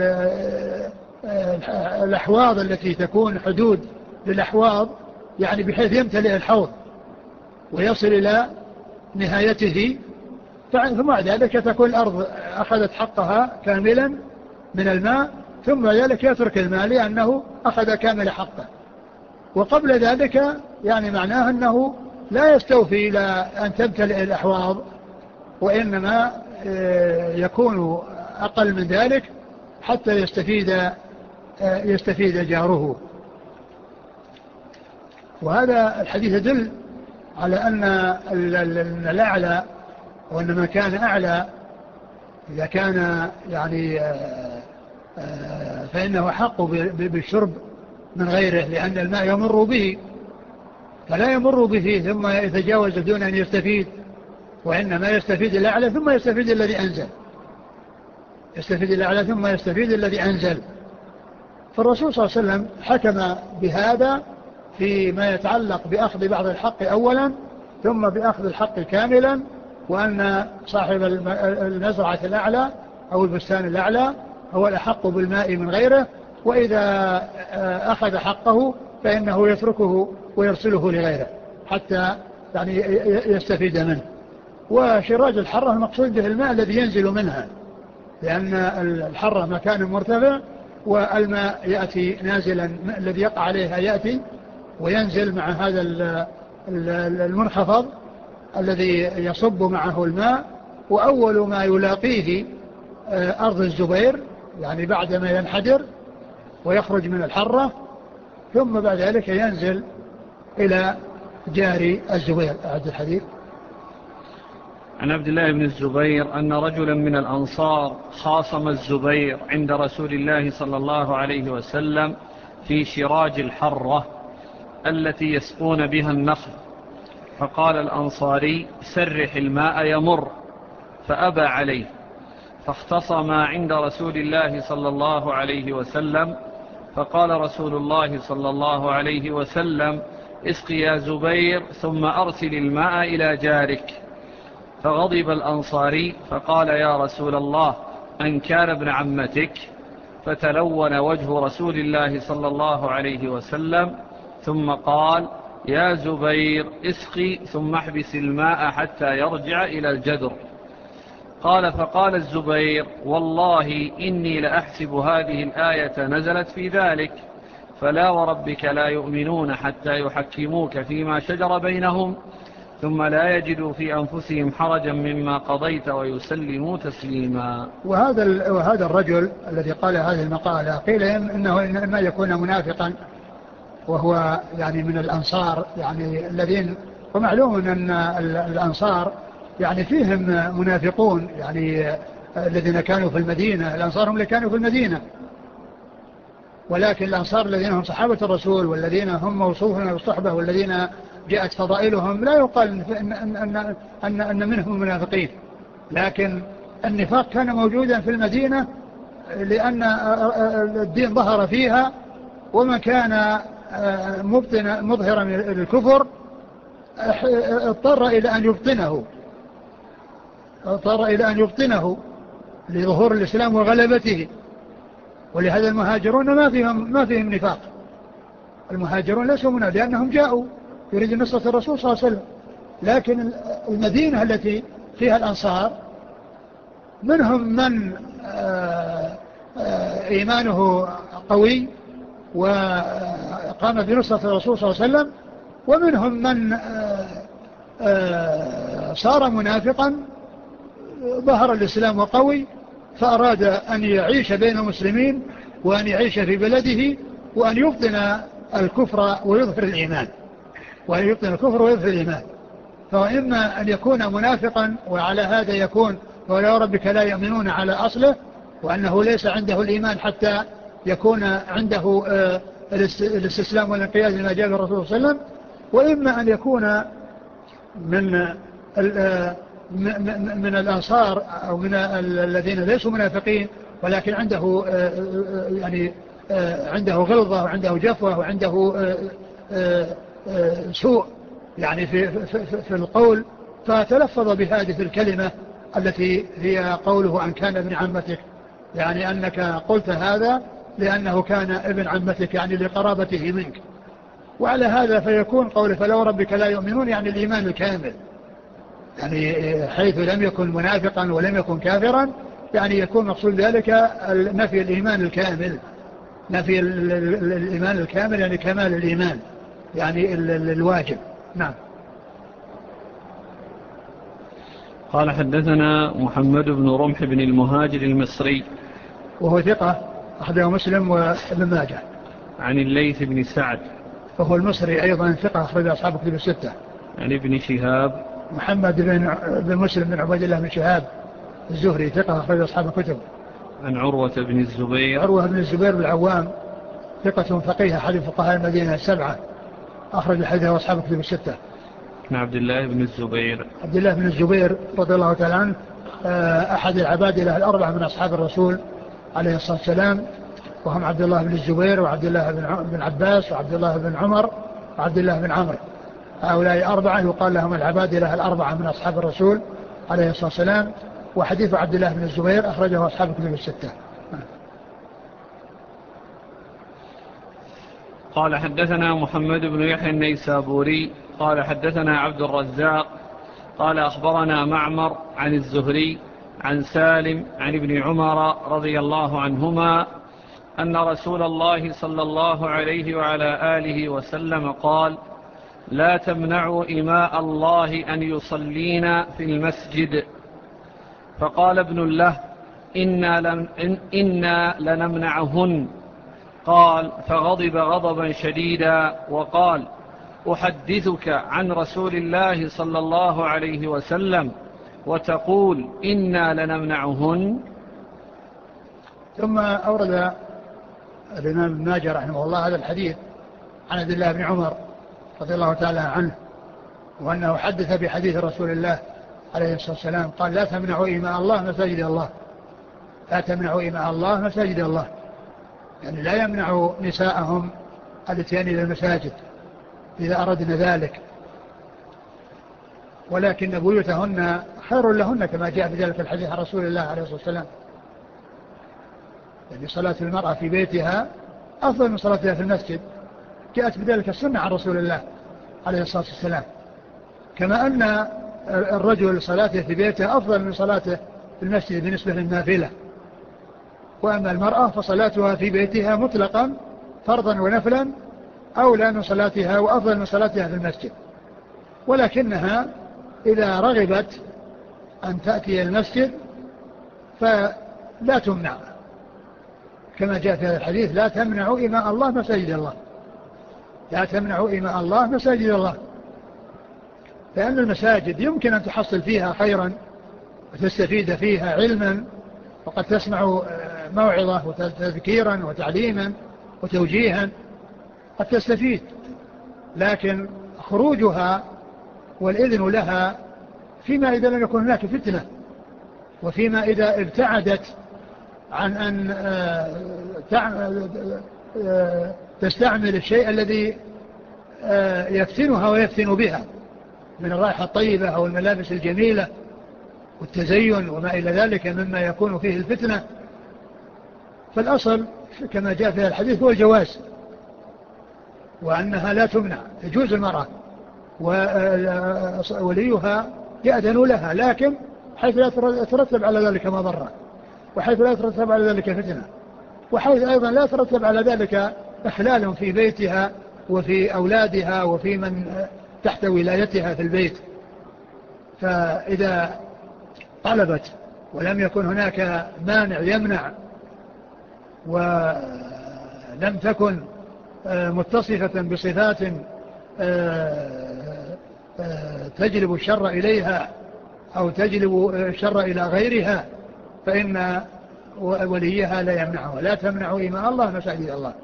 الأحواض التي تكون حدود للأحواض، يعني بحيث يمتلئ الحوض ويصل إلى نهايته، ثم بعد ذلك تكون الأرض أخذت حقها كاملا من الماء، ثم ذلك يترك الماء لأنه أخذ كامل حقه. وقبل ذلك يعني معناه أنه لا يستوفي إلى أن تمتلئ الأحواض، وإنما يكون أقل من ذلك حتى يستفيد يستفيد جاره. وهذا الحديث يدل على أن الأعلى وأن ما كان أعلى إذا كان يعني فإنه حق بالشرب من غيره، لأن الماء يمر به فلا يمر به ثم يتجاوز دون أن يستفيد، وإنما يستفيد الأعلى ثم يستفيد الذي أنزل يستفيد الأعلى ثم يستفيد الذي أنزل. فالرسول صلى الله عليه وسلم حكم بهذا فيما يتعلق بأخذ بعض الحق أولا ثم بأخذ الحق كاملا، وأن صاحب المزرعة الأعلى أو البستان الأعلى هو الأحق بالماء من غيره، وإذا أخذ حقه فإنه يتركه ويرسله لغيره حتى يعني يستفيد منه. وشراج الحرة المقصود به الماء الذي ينزل منها، لأن الحرة مكان مرتفع والماء يأتي نازلا، الذي يقع عليها يأتي وينزل مع هذا المنخفض الذي يصب معه الماء. وأول ما يلاقيه أرض الزبير، يعني بعد ما ينحدر ويخرج من الحرة، ثم بعد ذلك ينزل إلى جاري الزبير. أعد الحديث. عن عبد الله بن الزبير أن رجلا من الأنصار خاصم الزبير عند رسول الله صلى الله عليه وسلم في شراج الحرة التي يسقون بها النخل، فقال الأنصاري سرح الماء يمر، فأبى عليه، فاختصما عند رسول الله صلى الله عليه وسلم، فقال رسول الله صلى الله عليه وسلم اسقي يا زبير ثم أرسل الماء إلى جارك. فغضب الأنصاري فقال يا رسول الله أن كان ابن عمتك؟ فتلون وجه رسول الله صلى الله عليه وسلم ثم قال يا زبير اسقي ثم احبس الماء حتى يرجع إلى الجدر. قال فقال الزبير والله إني لأحسب هذه الآية نزلت في ذلك، فلا وربك لا يؤمنون حتى يحكموك فيما شجر بينهم ثم لا يجدوا في أنفسهم حرجا مما قضيت ويسلموا تسليما. وهذا وهذا الرجل الذي قال هذه المقالة قيل إنه إنما يكون منافقا، وهو يعني من الأنصار، يعني الذين، ومعلوم أن الأنصار يعني فيهم منافقون، يعني الذين كانوا في المدينة، الأنصار هم اللي كانوا في المدينة، ولكن الأنصار الذين هم صحابة الرسول والذين هم موصوفون بالصحبة والذين جاءت فضائلهم لا يقال أن, أن, أن, أن, أن منهم منافقين، لكن النفاق كان موجودا في المدينة لأن الدين ظهر فيها، ومن كان مبطن مظهرا للكفر اضطر إلى أن يبطنه اضطر إلى أن يبطنه لظهور الإسلام وغلبته. ولهذا المهاجرون ما فيهم ما فيهم نفاق، المهاجرون ليسوا منها لأنهم جاءوا يريد نصرة الرسول صلى الله عليه وسلم، لكن المدينة التي فيها الأنصار منهم من إيمانه قوي وقام بنصرة الرسول صلى الله عليه وسلم، ومنهم من صار منافقا ظهر الإسلام وقوي فأراد أن يعيش بين المسلمين وأن يعيش في بلده وأن يبطن الكفر ويظهر الإيمان وأن يبطن الكفر ويظهر الإيمان. فإما أن يكون منافقا وعلى هذا يكون ولا ربك لا يؤمنون على أصله، وأنه ليس عنده الإيمان حتى يكون عنده الاستسلام والانقياد لما جاء الرسول صلى الله عليه وسلم، وإما أن يكون من من الأنصار أو من الذين ليسوا منافقين ولكن عنده يعني عنده غلظة وعنده جفوة وعنده سوء يعني في, في, في القول، فتلفظ بهذه الكلمة التي هي قوله أن كان ابن عمتك، يعني أنك قلت هذا لأنه كان ابن عمتك يعني لقرابته منك. وعلى هذا فيكون قوله فلو ربك لا يؤمنون يعني الإيمان الكامل، يعني حيث لم يكن منافقا ولم يكن كافرا، يعني يكون مقصود ذلك نفي الإيمان الكامل، نفي الإيمان الكامل يعني كمال الإيمان يعني الواجب. نعم. قال حدثنا محمد بن رمح بن المهاجر المصري وهو ثقة أخرجه مسلم وابن ماجه. عن الليث بن سعد وهو المصري أيضا ثقة أخرج أصحاب كتب الستة. عن ابن شهاب محمد بن, بن مسلم بن عبيد الله بن شهاب الزهري ثقة أخرج أصحاب الكتب. عن عروة بن الزبير عروة بن الزبير بالعوام ثقة فقيه أحد فقهاء المدينة السبعة أخرج حديثه أصحاب كتب الستة. عن عبد الله بن الزبير عبد الله بن الزبير رضي الله تعالى عنه أحد العبادلة الأربعة من أصحاب الرسول عليه الصلاة والسلام، وهم عبد الله بن الزبير وعبد الله بن عباس وعبد الله بن عمر وعبد الله بن عمرو. هؤلاء أربعة يقال لهم العبادلة الأربعة من أصحاب الرسول عليه الصلاة والسلام. وحديث عبد الله بن الزبير أخرجه أصحاب الكتب الستة. قال حدثنا محمد بن يحيى النيسابوري قال حدثنا عبد الرزاق قال أخبرنا معمر عن الزهري عن سالم عن ابن عمر رضي الله عنهما أن رسول الله صلى الله عليه وعلى آله وسلم قال: لا تمنعوا إماء الله أن يصلين في المسجد. فقال ابن له: إنا, لن إن إنا لنمنعهن. قال: فغضب غضبا شديدا وقال: أحدثك عن رسول الله صلى الله عليه وسلم وتقول إنا لنمنعهن. ثم أورد الإمام ابن ماجه رحمه الله هذا الحديث عن عبد الله بن عمر رضي الله تعالى عنه، وأنه حدث بحديث رسول الله عليه الصلاة والسلام قال: لا تمنعوا إماء الله مساجد الله، لا تمنعوا إماء الله مساجد الله، يعني لا يمنعوا نساءهم الاتيان إلى المساجد إذا أردنا ذلك، ولكن بيوتهن خير لهن كما جاء في ذلك الحديث عن رسول الله عليه الصلاة والسلام، يعني صلاة المرأة في بيتها أفضل من صلاتها في المسجد، جاءت بذلك السنة عن رسول الله عليه الصلاة والسلام، كما أن الرجل صلاته في بيته أفضل من صلاته في المسجد بالنسبة للنافلة. وأما المرأة فصلاتها في بيتها مطلقا فرضا ونفلا أولى من صلاتها وأفضل من صلاتها في المسجد، ولكنها إذا رغبت أن تأتي المسجد فلا تمنع، كما جاء في هذا الحديث: لا تمنعوا إماء الله مساجد الله، لا تمنعوا إماء الله مساجد الله. لأن المساجد يمكن أن تحصل فيها خيرا وتستفيد فيها علما، وقد تسمع موعظة وتذكيرا وتعليما وتوجيها، قد تستفيد. لكن خروجها والإذن لها فيما إذا لم يكن هناك فتنة، وفيما إذا ابتعدت عن أن تستعمل الشيء الذي يفتنها ويفتن بها من الرائحة الطيبة أو الملابس الجميلة والتزين وما إلى ذلك مما يكون فيه الفتنة. فالأصل كما جاء في الحديث هو الجواز، وأنها لا تمنع، يجوز المرأة ووليها يأذن لها، لكن حيث لا يترتب على ذلك مضرة، وحيث لا يترتب على ذلك فتنة، وحيث أيضا لا يترتب على ذلك إخلال في بيتها وفي أولادها وفي من تحت ولايتها في البيت. فإذا طلبت ولم يكن هناك مانع يمنع، ولم تكن متصفة بصفات تجلب الشر إليها أو تجلب الشر إلى غيرها، فإن وليها لا يمنعها. لا تمنعوا إماء الله مساجد الله.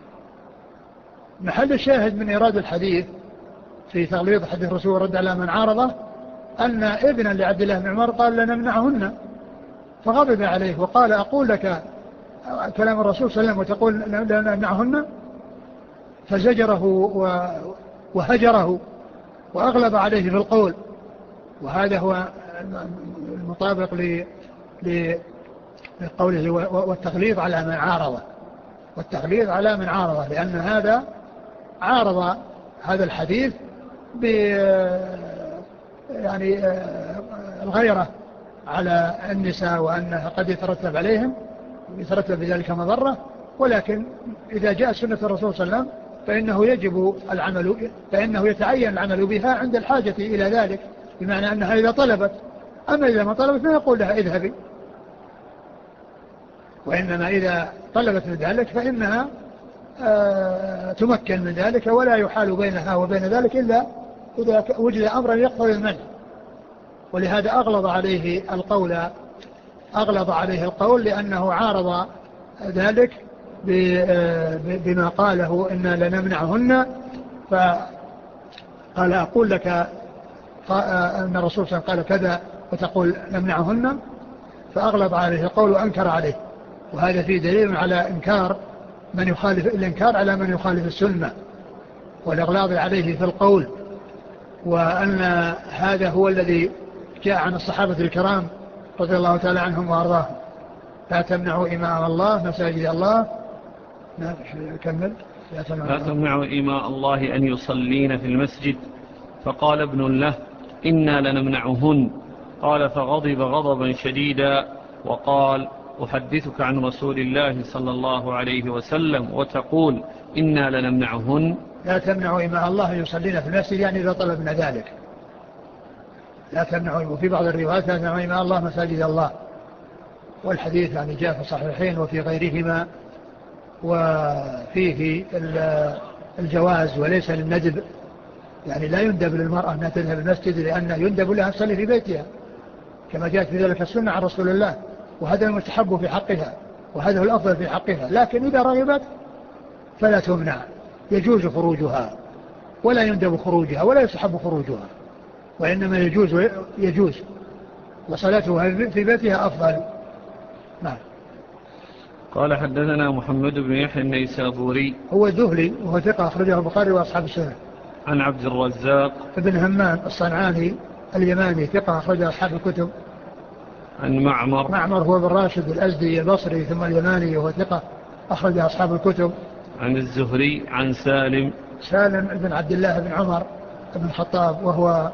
محل الشاهد من إيراد الحديث في تغليظ حديث الرسول ورد على من عارضه أن ابنا لعبد الله بن عمر قال لنمنعهن، فغضب عليه وقال أقول لك كلام الرسول صلى الله عليه وسلم وتقول لنمنعهن؟ فزجره وهجره وأغلب عليه في القول. وهذا هو المطابق لقوله والتغليظ على من عارضه، والتغليظ على من عارضه، لأن هذا عارض هذا الحديث ب يعني الغيرة على النساء وأنها قد يترتب عليهم يترتب بذلك مضرة، ولكن إذا جاء سنة الرسول صلى الله عليه وسلم فإنه يجب العمل، فإنه يتعين العمل بها عند الحاجة إلى ذلك، بمعنى أنها إذا طلبت. أما إذا ما طلبت ما يقول لها اذهبي، وإنما إذا طلبت من ذلك فإنها آه تمكن من ذلك، ولا يحال بينها وبين ذلك إلا إذا وجد أمرا يقتضي المنع. ولهذا أغلظ عليه القول أغلظ عليه القول لأنه عارض ذلك بما قاله إنا لنمنعهن، فقال أقول لك أن الرسول صلى الله عليه وسلم قال كذا وتقول نمنعهن، فأغلظ عليه القول وأنكر عليه. وهذا فيه دليل على إنكار من يخالف الإنكار على من يخالف السنة والإغلاظ عليه في القول، وأن هذا هو الذي جاء عن الصحابة الكرام رضي الله تعالى عنهم وأرضاهم. لا تمنعوا إماء الله مساجد الله. كمل. لا تمنعوا إماء الله أن يصلين في المسجد. فقال ابن له إنا لنمنعهن. قال فغضب غضبا شديدا وقال أحدثك عن رسول الله صلى الله عليه وسلم وتقول إنا لنمنعهن. لا تمنعوا إماء الله أن يصلين في المسجد، يعني إذا طلبنا ذلك. لا تمنعوا، وفي بعض الروايات لا تمنعوا إماء الله مساجد الله. والحديث يعني جاء في الصحيحين وفي غيرهما، وفيه الجواز وليس للندب، يعني لا يندب للمرأة أنها تذهب المسجد، لأن يندب لها تصلي في بيتها كما جاءت في ذلك السنة عن رسول الله، وهذا المستحب في حقها وهذا هو الأفضل في حقها. لكن إذا رغبت فلا تمنع، يجوز خروجها ولا يندب خروجها ولا يستحب خروجها، وإنما يجوز يجوز وصلاتها في بيتها أفضل. نعم. قال حدثنا محمد بن يحيى النيسابوري هو الذهلي وهو ثقة أخرجه البخاري وأصحاب السنة. عن عبد الرزاق ابن همام الصنعاني اليماني ثقة أخرج أصحاب الكتب. عن معمر معمر هو بن راشد الأزدي البصري ثم اليماني وهو ثقة أخرج أصحاب الكتب. عن الزهري عن سالم سالم بن عبد الله بن عمر بن الخطاب، وهو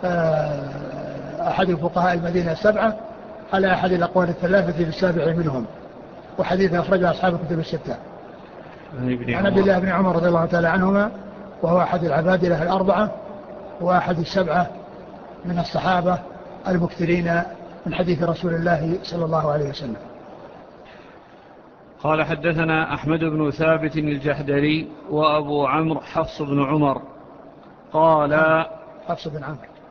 أحد الفقهاء المدينة السبعة على أحد الأقوال الثلاثة في السابع منهم، وحديث أخرج أصحاب الكتب الستة. عن عبد الله بن عمر رضي الله تعالى عنهما، وهو أحد العبادلة الأربعة وأحد السبعة من الصحابة المكثرين من حديث رسول الله صلى الله عليه وسلم. قال حدثنا أحمد بن ثابت الجحدري وأبو عمرو حفص بن عمر قال حفص بن عمرو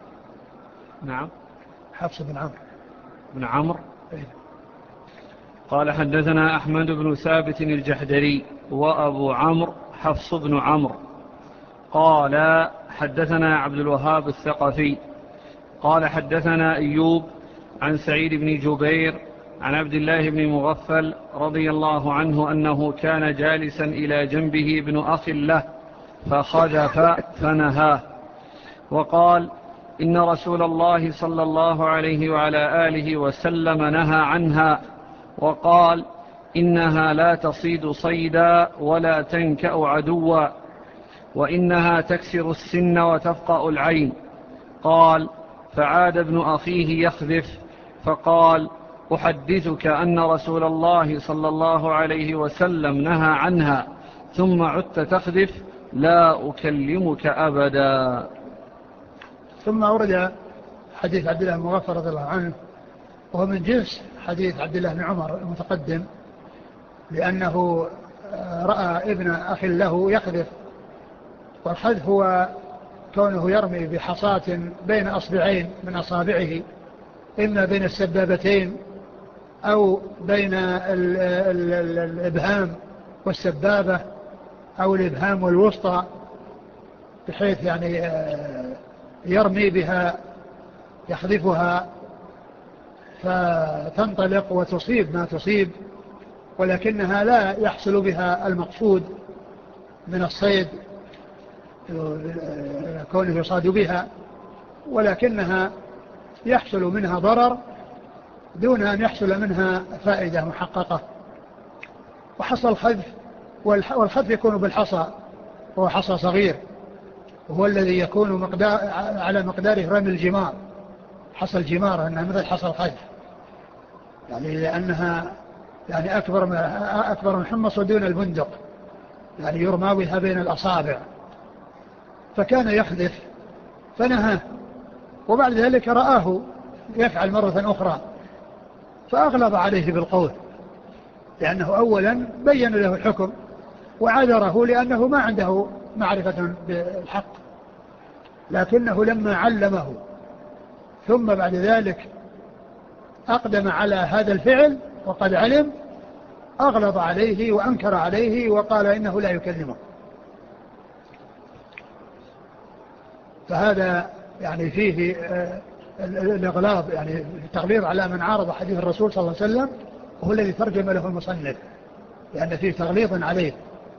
نعم. حفص بن عمرو بن عمرو. إيه؟ قال حدثنا أحمد بن ثابت الجحدري وأبو عمرو حفص بن عمرو قال حدثنا عبد الوهاب الثقفي قال حدثنا أيوب عن سعيد بن جبير عن عبد الله بن مغفل رضي الله عنه أنه كان جالسا إلى جنبه ابن أخ له فخذف فنهاه وقال إن رسول الله صلى الله عليه وعلى آله وسلم نهى عنها وقال إنها لا تصيد صيدا ولا تنكأ عدوا وإنها تكسر السن وتفقأ العين. قال فعاد ابن أخيه يخذف فقال أحدثك أن رسول الله صلى الله عليه وسلم نهى عنها ثم عدت تخذف لا أكلمك أبدا. ثم أورد حديث عبد الله بن مغفل رضي الله عنه وهو من جنس حديث عبد الله بن عمر المتقدم لأنه رأى ابن أخ له يخذف، والخذف هو كونه يرمي بحصاة بين أصبعين من أصابعه إما بين السبابتين أو بين ال ال ال الإبهام والسبابة أو الإبهام والوسطى بحيث يعني يرمي بها يخذفها فتنطلق وتصيب ما تصيب، ولكنها لا يحصل بها المقصود من الصيد كونه يصاد بها، ولكنها يحصل منها ضرر دون أن يحصل منها فائدة محققة. وحصى الخذف والخذف يكون بالحصى، هو حصى صغير وهو الذي يكون مقدار على مقدار رمي الجمار، حصى الجمار أنها مثل حصى الخذف يعني لأنها يعني أكبر من أكبر من حمص ودون البندق، يعني يرمى بها بين الأصابع. فكان يخذف فنهاه، وبعد ذلك رآه يفعل مرة أخرى فأغلب عليه بالقول، لأنه أولا بين له الحكم وعذره لأنه ما عنده معرفة بالحق، لكنه لما علمه ثم بعد ذلك أقدم على هذا الفعل وقد علم أغلظ عليه وأنكر عليه وقال إنه لا يكلمه. فهذا يعني فيه الإغلاظ، يعني التغليظ على من عارض حديث الرسول صلى الله عليه وسلم، وهو الذي ترجم له المصنف، لأن فيه تغليظ عليه.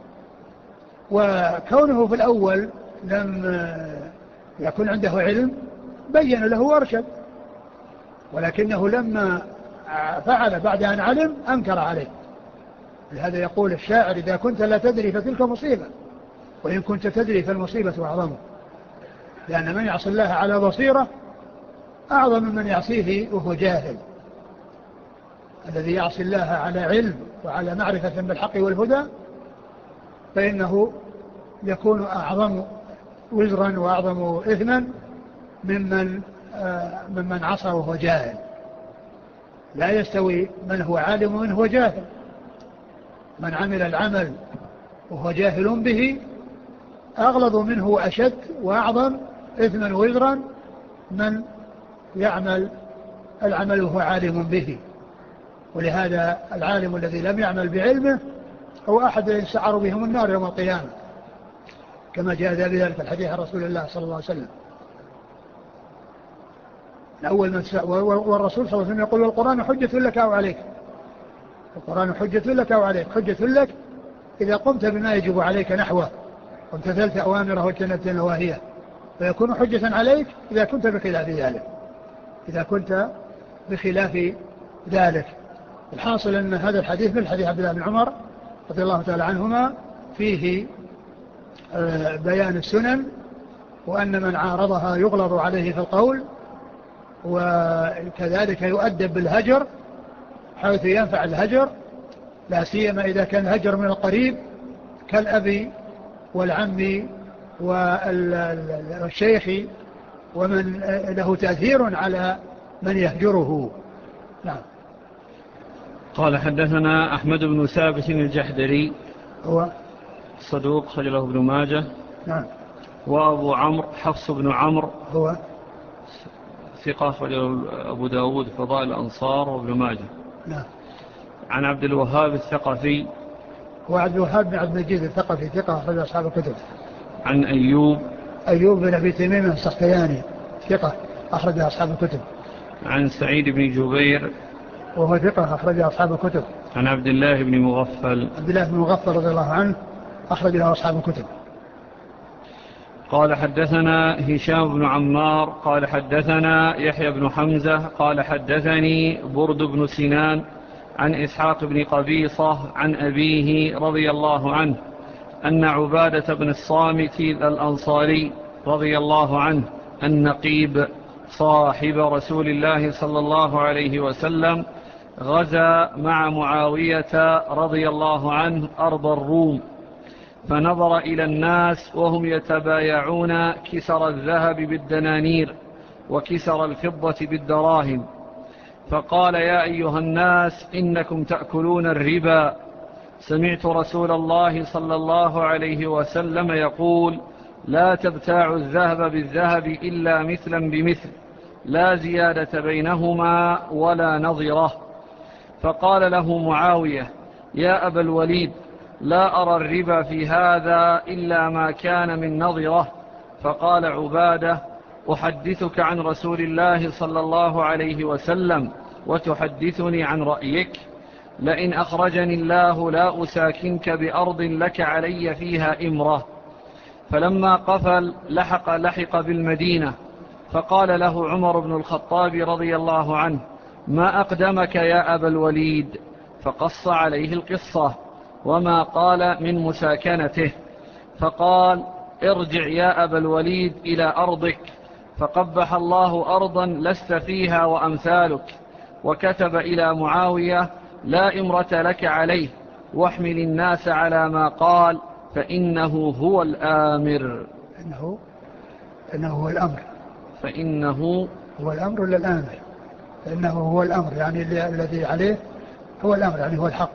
وكونه في الأول لم يكن عنده علم بين له وارشد، ولكنه لما فعل بعد أن علم أنكر عليه. لهذا يقول الشاعر إذا كنت لا تدري فتلك مصيبة، وإن كنت تدري فالمصيبة أعظم، لأن من يعصي الله على بصيرة أعظم من يعصيه وهو جاهل. الذي يعصي الله على علم وعلى معرفة بالحق والهدى فإنه يكون أعظم وزرا وأعظم إثما ممن, آه ممن عصى وهو جاهل. لا يستوي من هو عالم ومن هو جاهل. من عمل العمل وهو جاهل به أغلظ منه وأشد وأعظم إثما وزرا من يعمل العمل وهو عالم به. ولهذا العالم الذي لم يعمل بعلمه هو أحد يسعر بهم النار يوم القيامة، كما جاء ذلك في الحديث عن رسول الله صلى الله عليه وسلم. الأول من سأ... والرسول صلى الله عليه وسلم يقول والقرآن حجة لك أو عليك. القرآن حجة لك أو عليك. حجة لك إذا قمت بما يجب عليك نحوه وامتثلت أوامره واجتنبت نواهيه، فيكون حجة عليك إذا كنت بخلاف ذلك إذا كنت بخلاف ذلك. الحاصل أن هذا الحديث من حديث عبد الله بن عمر رضي الله تعالى عنهما فيه بيان السنن، وأن من عارضها يغلظ عليه في القول، وكذلك يؤدب بالهجر حيث ينفع الهجر، لا سيما إذا كان الهجر من القريب كالأب والعم والشيخ ومن له تأثير على من يهجره. نعم. قال حدثنا أحمد بن ثابت الجحدري هو صدوق خرج له ابن ماجه. نعم. وأبو عمرو حفص بن عمرو هو ثقة أخرجه أبو داود فضائل الأنصار وابن ماجه. نعم. عن عبد الوهاب الثقفي. وعبد الوهاب بن عبد المجيد الثقفي ثقة أخرج أصحاب الكتب. عن أيوب. أيوب بن أبي تميم السختياني ثقة أخرج أصحاب الكتب. عن سعيد بن جبير وهو ثقة أخرج أصحاب الكتب. عن عبد الله بن مغفل. عبد الله بن مغفل رضي الله عنه أخرج له أصحاب الكتب. قال حدثنا هشام بن عمار قال حدثنا يحيى بن حمزة قال حدثني برد بن سنان عن إسحاق بن قبيصة عن أبيه رضي الله عنه أن عبادة بن الصامت الأنصاري رضي الله عنه النقيب صاحب رسول الله صلى الله عليه وسلم غزا مع معاوية رضي الله عنه أرض الروم، فنظر إلى الناس وهم يتبايعون كسر الذهب بالدنانير وكسر الفضة بالدراهم، فقال: يا أيها الناس إنكم تأكلون الربا، سمعت رسول الله صلى الله عليه وسلم يقول: لا تبتاعوا الذهب بالذهب إلا مثلا بمثل، لا زيادة بينهما ولا نظرة. فقال له معاوية: يا أبا الوليد، لا أرى الربا في هذا إلا ما كان من نظرة. فقال عبادة: أحدثك عن رسول الله صلى الله عليه وسلم وتحدثني عن رأيك؟ لئن أخرجني الله لا أساكنك بأرض لك علي فيها إمرة. فلما قفل لحق, لحق بالمدينة، فقال له عمر بن الخطاب رضي الله عنه: ما أقدمك يا أبا الوليد؟ فقص عليه القصة وما قال من مساكنته، فقال: ارجع يا أبا الوليد إلى أرضك، فقبح الله أرضا لست فيها وأمثالك. وكتب إلى معاوية: لا إمرة لك عليه، واحمل الناس على ما قال، فإنه هو الآمر. إنه, إنه هو الأمر فإنه هو الأمر ولا الآمر؟ فإنه هو الأمر، يعني الذي عليه هو الأمر، يعني هو الحق.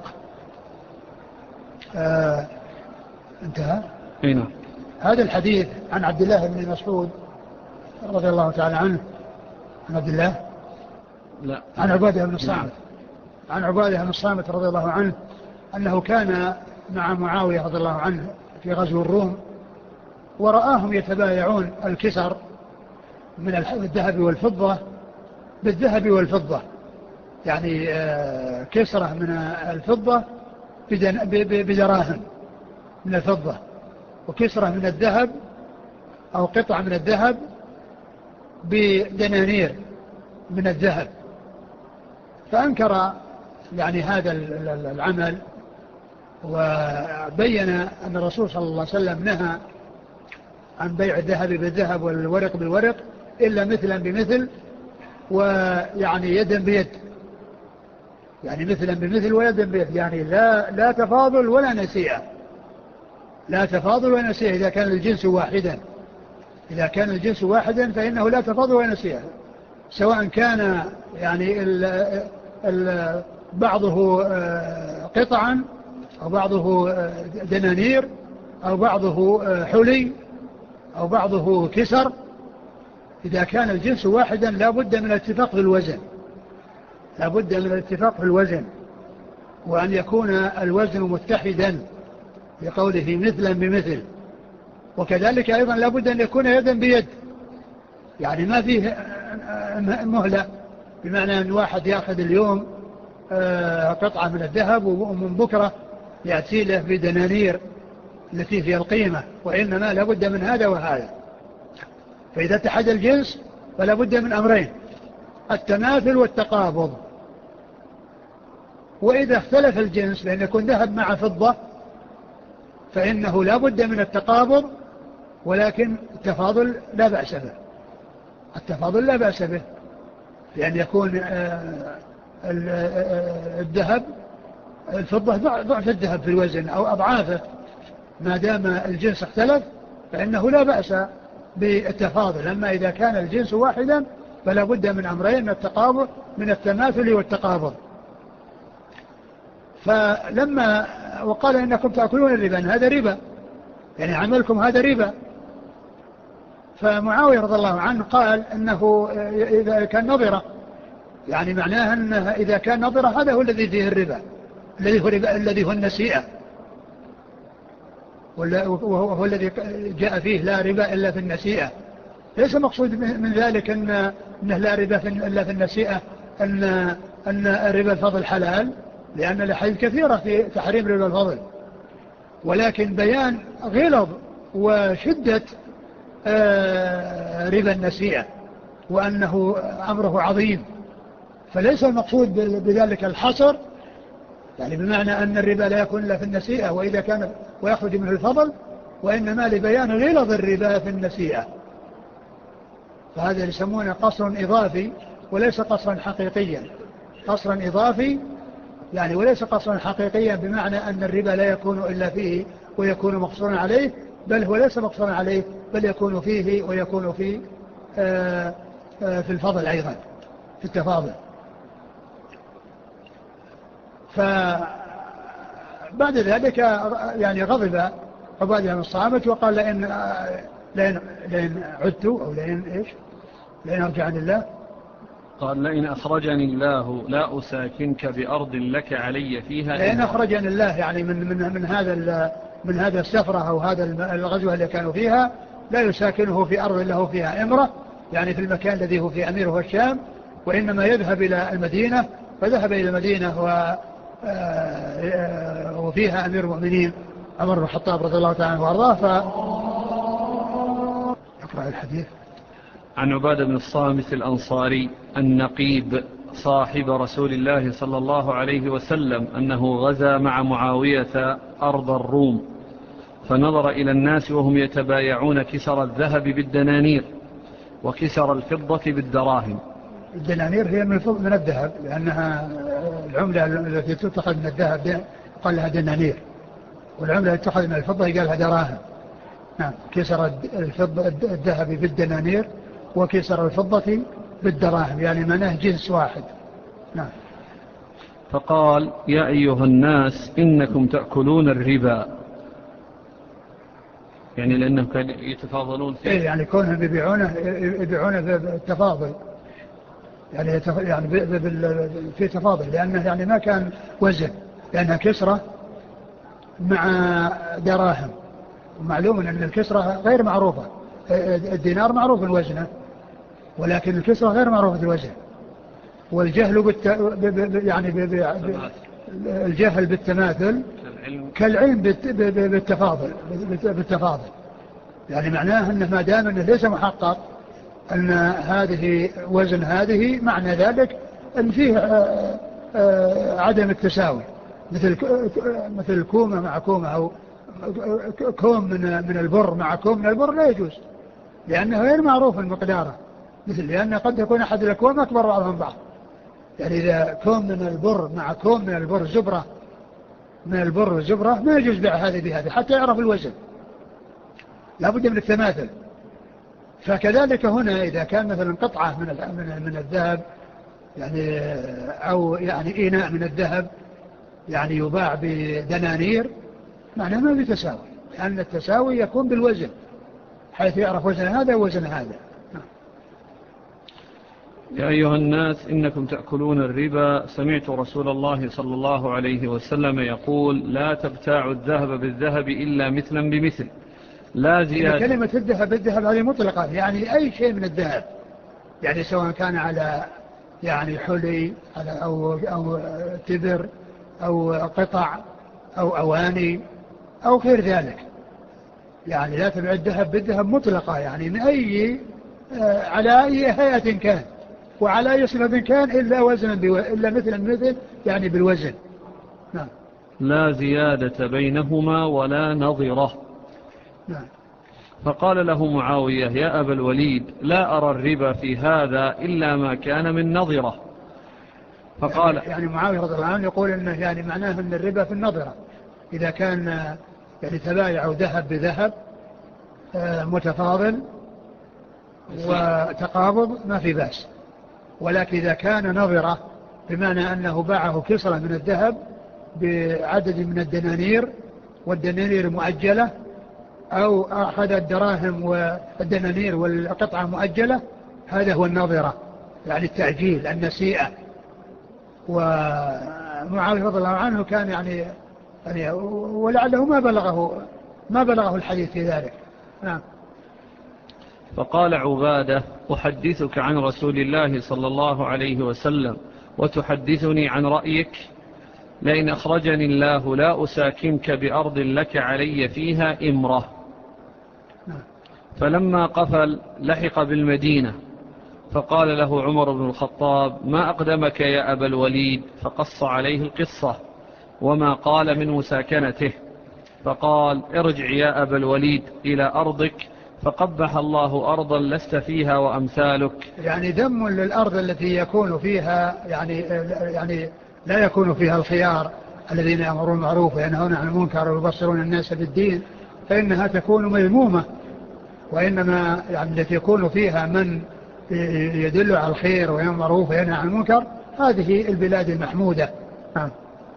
آه انتهى. هنا هذا الحديث عن عبد الله بن مسعود رضي الله تعالى عنه. عن عبد الله لا عن عبادة بن الصامت. عن عبادة بن الصامت رضي الله عنه أنه كان مع معاوية رضي الله عنه في غزو الروم، ورآهم يتبايعون الكسر من الذهب والفضة بالذهب والفضة، يعني كسرة من الفضة بدراهم من الفضة، وكسرة من الذهب أو قطعة من الذهب بدنانير من الذهب. فأنكر يعني هذا العمل، وبين أن الرسول صلى الله عليه وسلم نهى عن بيع الذهب بالذهب والورق بالورق إلا مثلا بمثل، ويعني يدا بيد، يعني مثلا بمثل ويدا بيد، يعني لا لا تفاضل ولا نسيئة، لا تفاضل ولا نسيئة إذا كان الجنس واحدا. إذا كان الجنس واحدا فإنه لا تفاضل ولا نسيئة، سواء كان يعني ال ال بعضه قطعا أو بعضه دنانير أو بعضه حلي أو بعضه كسر. إذا كان الجنس واحدا لا بد من الاتفاق في الوزن، لا بد من الاتفاق في الوزن، وأن يكون الوزن متحدا لقوله مثلا بمثل. وكذلك أيضا لا بد أن يكون يدا بيد، يعني ما فيه مهلة، بمعنى أن واحد يأخذ اليوم قطعة من الذهب ومن بكرة يأتي له بدنانير التي فيها القيمة، وإنما لا بد من هذا وهذا. فإذا اتحد الجنس فلا بد من أمرين: التماثل والتقابض. وإذا اختلف الجنس لأن يكون ذهب مع فضة فإنه لا بد من التقابض، ولكن التفاضل لا بأس به، التفاضل لا بأس به، لأن يكون الذهب الفضة ضعف الذهب في الوزن أو أضعافه، ما دام الجنس اختلف فإنه لا بأس بالتفاضل. أما إذا كان الجنس واحدا فلا بد من أمرين: من التقابض، من التماثل والتقابض. فلما وقال إنكم تأكلون الربا، هذا ربا، يعني عملكم هذا ربا، فمعاوية رضي الله عنه قال أنه إذا كان نظرة، يعني معناها أنه إذا كان نظرة هذا هو الذي فيه الربا، الذي هو الربا الذي هو النسيئة، وهو الذي جاء فيه لا ربا إلا في النسيئة. ليس مقصود من ذلك أن أنه لا ربا إلا في النسيئة أن أن ربا الفضل حلال، لأن الأحاديث كثيرة في تحريم ربا الفضل، ولكن بيان غلظ وشدة ربا النسيئة وأنه أمره عظيم. فليس المقصود بذلك الحصر، يعني بمعنى أن الربا لا يكون إلا في النسيئة وإذا كان ويخرج منه الفضل، وإنما لبيان غلظ الربا في النسيئة. فهذا يسمونه قصر إضافي وليس قصرا حقيقيا. قصرا إضافي يعني وليس قصرا حقيقيا، بمعنى أن الربا لا يكون إلا فيه ويكون مقصورا عليه، بل هو ليس مقصورا عليه، بل يكون فيه ويكون فيه آآ آآ في الفضل أيضا، في التفاضل. فبعد ذلك يعني غضب عبادة بن الصامت وقال لئن, لئن, لئن عدت أو لئن إيش لئن أرجعني الله، قال لئن أخرجني الله لا أساكنك بأرض لك علي فيها، لئن أخرجني الله يعني من, من, من هذا من هذا السفرة أو هذا الغزوة اللي كانوا فيها، لا يساكنه في أرض له فيها إمرة، يعني في المكان الذي هو في أميره الشام، وإنما يذهب إلى المدينة. فذهب إلى المدينة و وفيها أمير المؤمنين عمر بن الخطاب رضي الله تعالى عنه وأرضاه. فأقرأ الحديث. عن عبادة بن الصامت الأنصاري النقيب صاحب رسول الله صلى الله عليه وسلم أنه غزا مع معاوية أرض الروم، فنظر إلى الناس وهم يتبايعون كسر الذهب بالدنانير وكسر الفضة بالدراهم. الدنانير هي من الذهب، لأنها العملة التي تتخذ من الذهب قال لها دنانير، والعملة التي تتخذ من الفضة قال لها دراهم. نعم، كسر الفضة الذهب بالدنانير وكسر الفضة بالدراهم، يعني مناه جنس واحد. نعم. فقال يا أيها الناس إنكم تأكلون الربا، يعني لأنهم كانوا يتفاضلون فيه. إيه يعني كونهم يبيعونه يبيعونه بالتفاضل، يعني يعني في تفاضل، لأنه يعني ما كان وزن، لأنها كسرة مع دراهم، ومعلوم أن الكسرة غير معروفة. الدينار معروف الوزن، ولكن الكسرة غير معروفة الوزن. والجهل بالت... ب... ب... يعني ب... ب... الجهل بالتماثل كالعلم بالت... ب... ب... بالتفاضل بالتفاضل يعني معناه أنه ما دام أنه ليس محقق أن هذه وزن هذه، معنى ذلك أن فيه آآ آآ عدم التساوي، مثل مثل كومة مع كومة، أو كوم من من البر مع كوم من البر لا يجوز، لأنه غير معروف المقدار، مثل لأن قد يكون أحد الأكوام أكبر بعضها من بعض. يعني إذا كوم من البر مع كوم من البر زبرة من البر والزبرة ما يجوز بيع هذه بهذه حتى يعرف الوزن، لا بد من التماثل. فكذلك هنا إذا كان مثلا قطعة من من من الذهب، يعني أو يعني إناء من الذهب يعني يباع بدنانير، معناه ما في تساوي، لأن التساوي يكون بالوزن، حيث يعرف وزن هذا ووزن هذا. يا أيها الناس إنكم تأكلون الربا، سمعت رسول الله صلى الله عليه وسلم يقول لا تبتاعوا الذهب بالذهب إلا مثلا بمثل لا زيادة. كلمة الذهب بالذهب هذه مطلقة، يعني أي شيء من الذهب، يعني سواء كان على يعني حلي أو أو تبر أو قطع أو أواني أو غير ذلك، يعني لا تبيع الذهب بالذهب مطلقة، يعني من أي على أي هيئة كان وعلى أي صفة كان إلا وزنا بو... إلا مثلا مثل يعني بالوزن. نعم. لا زيادة بينهما ولا نظرة. نعم. فقال له معاوية يا أبا الوليد لا أرى الربا في هذا إلا ما كان من نظرة. فقال يعني, يعني معاوية رضي الله عنه يقول إنه يعني معناه أن الربا في النظرة، إذا كان يعني تبايع ذهب بذهب متفاضل وتقابض ما في بأس، ولكن إذا كان نظرة بمعنى أنه باعه كسرة من الذهب بعدد من الدنانير والدنانير مؤجلة أو أخذ الدراهم والدنانير والقطعة مؤجلة، هذا هو النظرة، يعني التأجيل، النسيئة. ومعاوية رضي الله عنه كان يعني, يعني ولعله ما بلغه ما بلغه الحديث في ذلك. نعم. فقال عبادة: أحدثك عن رسول الله صلى الله عليه وسلم وتحدثني عن رأيك؟ لئن أخرجني الله لا أساكنك بأرض لك علي فيها إمرة. فلما قفل لحق بالمدينة، فقال له عمر بن الخطاب: ما أقدمك يا أبا الوليد؟ فقص عليه القصة وما قال من مساكنته، فقال: ارجع يا أبا الوليد إلى أرضك، فقبح الله أرضا لست فيها وأمثالك. يعني ذم للأرض التي يكون فيها يعني, يعني لا يكون فيها الخيار الذين يأمرون المعروف وينهون عن المنكر ويبصرون الناس بالدين، فإنها تكون مذمومة. وإنما يعني التي يكون فيها من يدل على الخير وينهى عن المعروف وينهى عن المنكر، هذه البلاد المحمودة. نعم.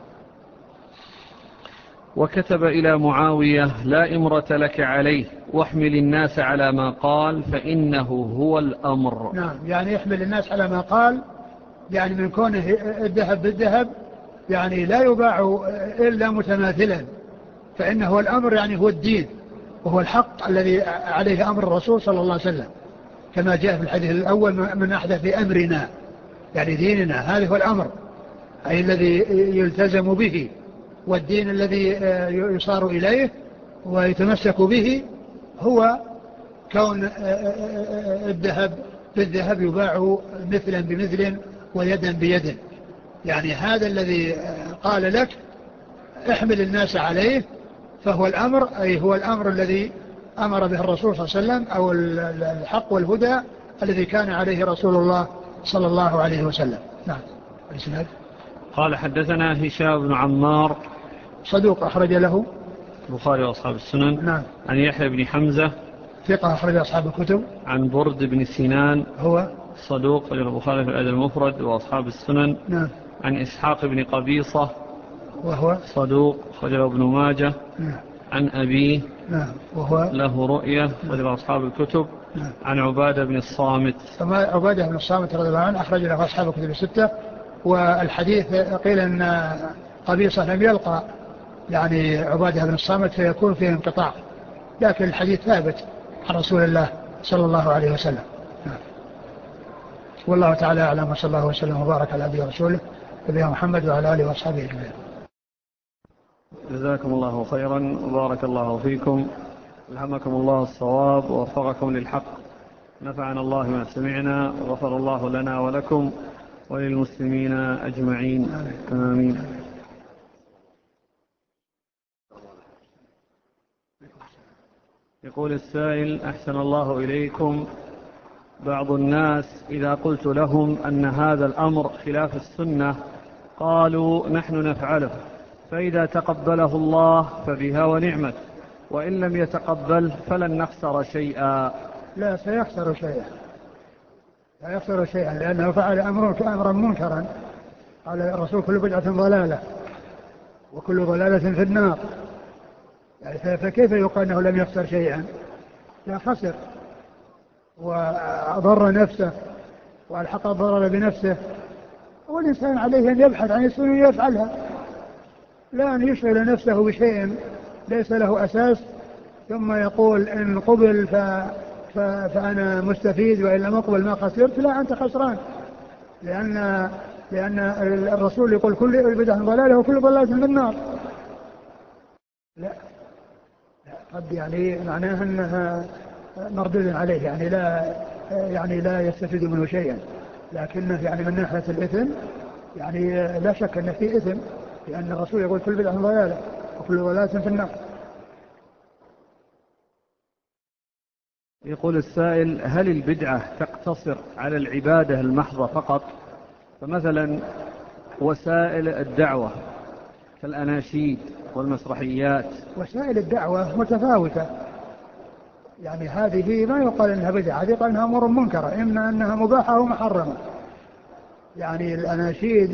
وكتب إلى معاوية: لا إمرة لك عليه، واحمل الناس على ما قال فإنه هو الأمر. نعم، يعني يحمل الناس على ما قال، يعني من كونه الذهب بالذهب يعني لا يباع إلا متماثلا، فإنه الأمر يعني هو الدين وهو الحق الذي عليه أمر الرسول صلى الله عليه وسلم، كما جاء في الحديث الأول: من أحدث في أمرنا، يعني ديننا، هذا هو الأمر أي الذي يلتزم به، والدين الذي يصار إليه ويتمسك به هو كون الذهب بالذهب يباع مثلا بمثل ويدا بيد. يعني هذا الذي قال لك احمل الناس عليه فهو الأمر، أي هو الأمر الذي أمر به الرسول صلى الله عليه وسلم، أو الحق والهدى الذي كان عليه رسول الله صلى الله عليه وسلم. نعم. الإسناد. قال: حدثنا هشام بن عمار صدوق أخرج له البخاري وأصحاب السنن. نعم. عن يحيى بن حمزة ثقة أخرج أصحاب الكتب. عن برد بن سنان هو صدوق أخرج البخاري في الأدب المفرد وأصحاب السنن. نعم. عن إسحاق بن قبيصة وهو صدوق أخرج له ابن ماجه. نعم. عن أبيه نعم. وهو له رؤية أخرج له أصحاب الكتب. نعم. عن عبادة بن الصامت. ثم عبادة بن الصامت رضي الله عنه أخرج له أصحاب الكتب الستة. والحديث قيل أن قبيصة لم يلقى يعني عبادة بن الصامت فيكون فيه انقطاع، لكن الحديث ثابت عن رسول الله صلى الله عليه وسلم. والله تعالى أعلم، وصلى الله وسلم وبارك على عبده ورسوله نبينا محمد وعلى آله وأصحابه أجمعين. جزاكم الله خيرا وبارك الله فيكم، ألهمكم الله الصواب ووفقكم للحق، نفعنا الله ما سمعنا وغفر الله لنا ولكم وللمسلمين أجمعين، آمين. يقول السائل: أحسن الله إليكم، بعض الناس إذا قلت لهم أن هذا الأمر خلاف السنة قالوا نحن نفعله، فإذا تقبله الله فبها ونعمت، وإن لم يتقبل فلن نخسر شيئا. لا، سيخسر شيئا، لا يخسر شيئا، لأنه فعل أمرا منكرا. قال الرسول: كل بدعة ضلالة وكل ضلالة في النار. يعني فكيف يقال أنه لم يخسر شيئا؟ لا، خسر وأضر نفسه والحق الضرر بنفسه. والإنسان عليه أن يبحث عن السنة يفعلها، لا أن يشغل نفسه بشيء ليس له أساس ثم يقول إن قبل ف... ف... فأنا مستفيد وإن لم أقبل ما خسرت. لا، أنت خسران، لأن لأن الرسول يقول: كل بدعة ضلالة وكل ضلالة في النار. لا قد يعني معناها أنها مردود عليه، يعني لا يعني لا يستفيد منه شيئا، لكنه يعني من ناحية الإثم يعني لا شك أن فيه إثم، لأن الرسول يقول: كل بدعة ضلالة وكل ضلالة في النار. يقول السائل: هل البدعة تقتصر على العبادة المحضة فقط؟ فمثلا وسائل الدعوة كالأناشيد والمسرحيات. وسائل الدعوة متفاوتة، يعني هذه ما يقال انها بدعة، هذه يقال انها امور منكرة، اما انها مباحة او محرمة. يعني الاناشيد،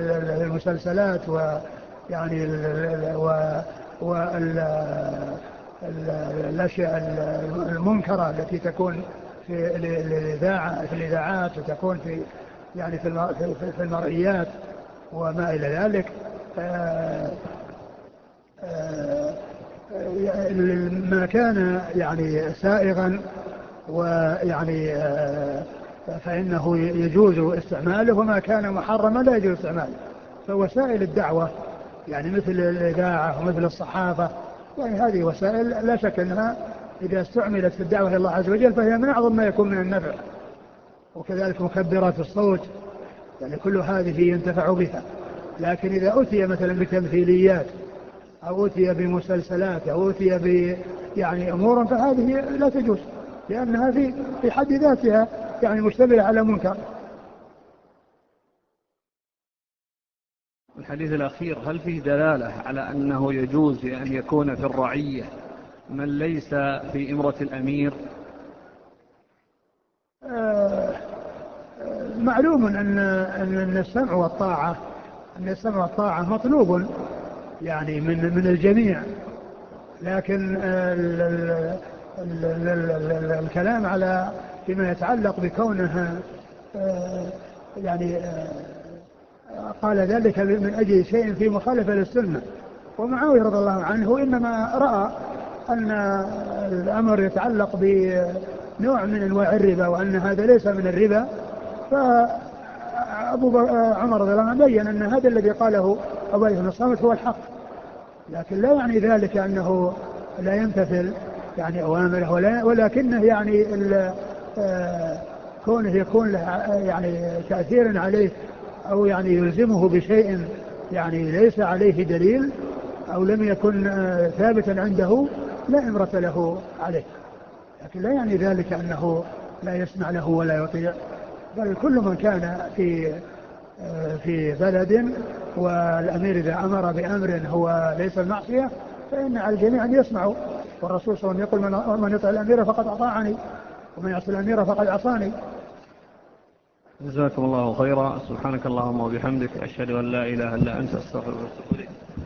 المسلسلات، ويعني الأشياء المنكرة التي تكون في الإذاعة في الإذاعات وتكون في يعني في المرئيات وما إلى ذلك. ما كان يعني سائغا ويعني فإنه يجوز استعماله، وما كان محرما لا يجوز استعماله. فوسائل الدعوة يعني مثل الإذاعة ومثل الصحافة، يعني هذه وسائل لا شك أنها إذا استعملت في الدعوة إلى الله عز وجل فهي من أعظم ما يكون من النفع. وكذلك مكبرات الصوت، يعني كل هذه ينتفع بها. لكن إذا أتي مثلا بتمثيليات أو أتي بمسلسلات أو أتي ب يعني أمور فهذه لا تجوز، لأنها في في حد ذاتها يعني مشتملة على منكر. الحديث الأخير هل فيه دلالة على أنه يجوز أن يكون في الرعية من ليس في إمرة الأمير؟ آه معلوم أن أن السمع والطاعة أن السمع والطاعة مطلوب يعني من من الجميع، لكن ال ال ال ال ال الكلام على فيما يتعلق بكونها آه يعني آه قال ذلك من أجل شيء في مخالفة للسنة. ومعاوية رضي الله عنه إنما رأى أن الأمر يتعلق بنوع من أنواع الربا وأن هذا ليس من الربا، فأبو عمر رضي الله عنه بيّن أن هذا الذي قاله أبو بن الصامت هو الحق، لكن لا يعني ذلك أنه لا يمتثل يعني أوامره، ولكنه يعني كونه يكون له يعني تأثير عليه أو يعني يلزمه بشيء يعني ليس عليه دليل أو لم يكن ثابتا عنده لا إمرة له عليه، لكن لا يعني ذلك أنه لا يسمع له ولا يطيع، بل كل من كان في في بلد والأمير إذا أمر بأمر هو ليس المعصية فإن على الجميع أن يسمعوا. والرسول صلى الله عليه وسلم يقول من يطع الأمير فقد أطاعني ومن يعصي الأمير فقد عصاني. جزاكم الله خيرا. سبحانك اللهم وبحمدك، أشهد أن لا إله إلا أنت، أستغفرك وأتوب إليك.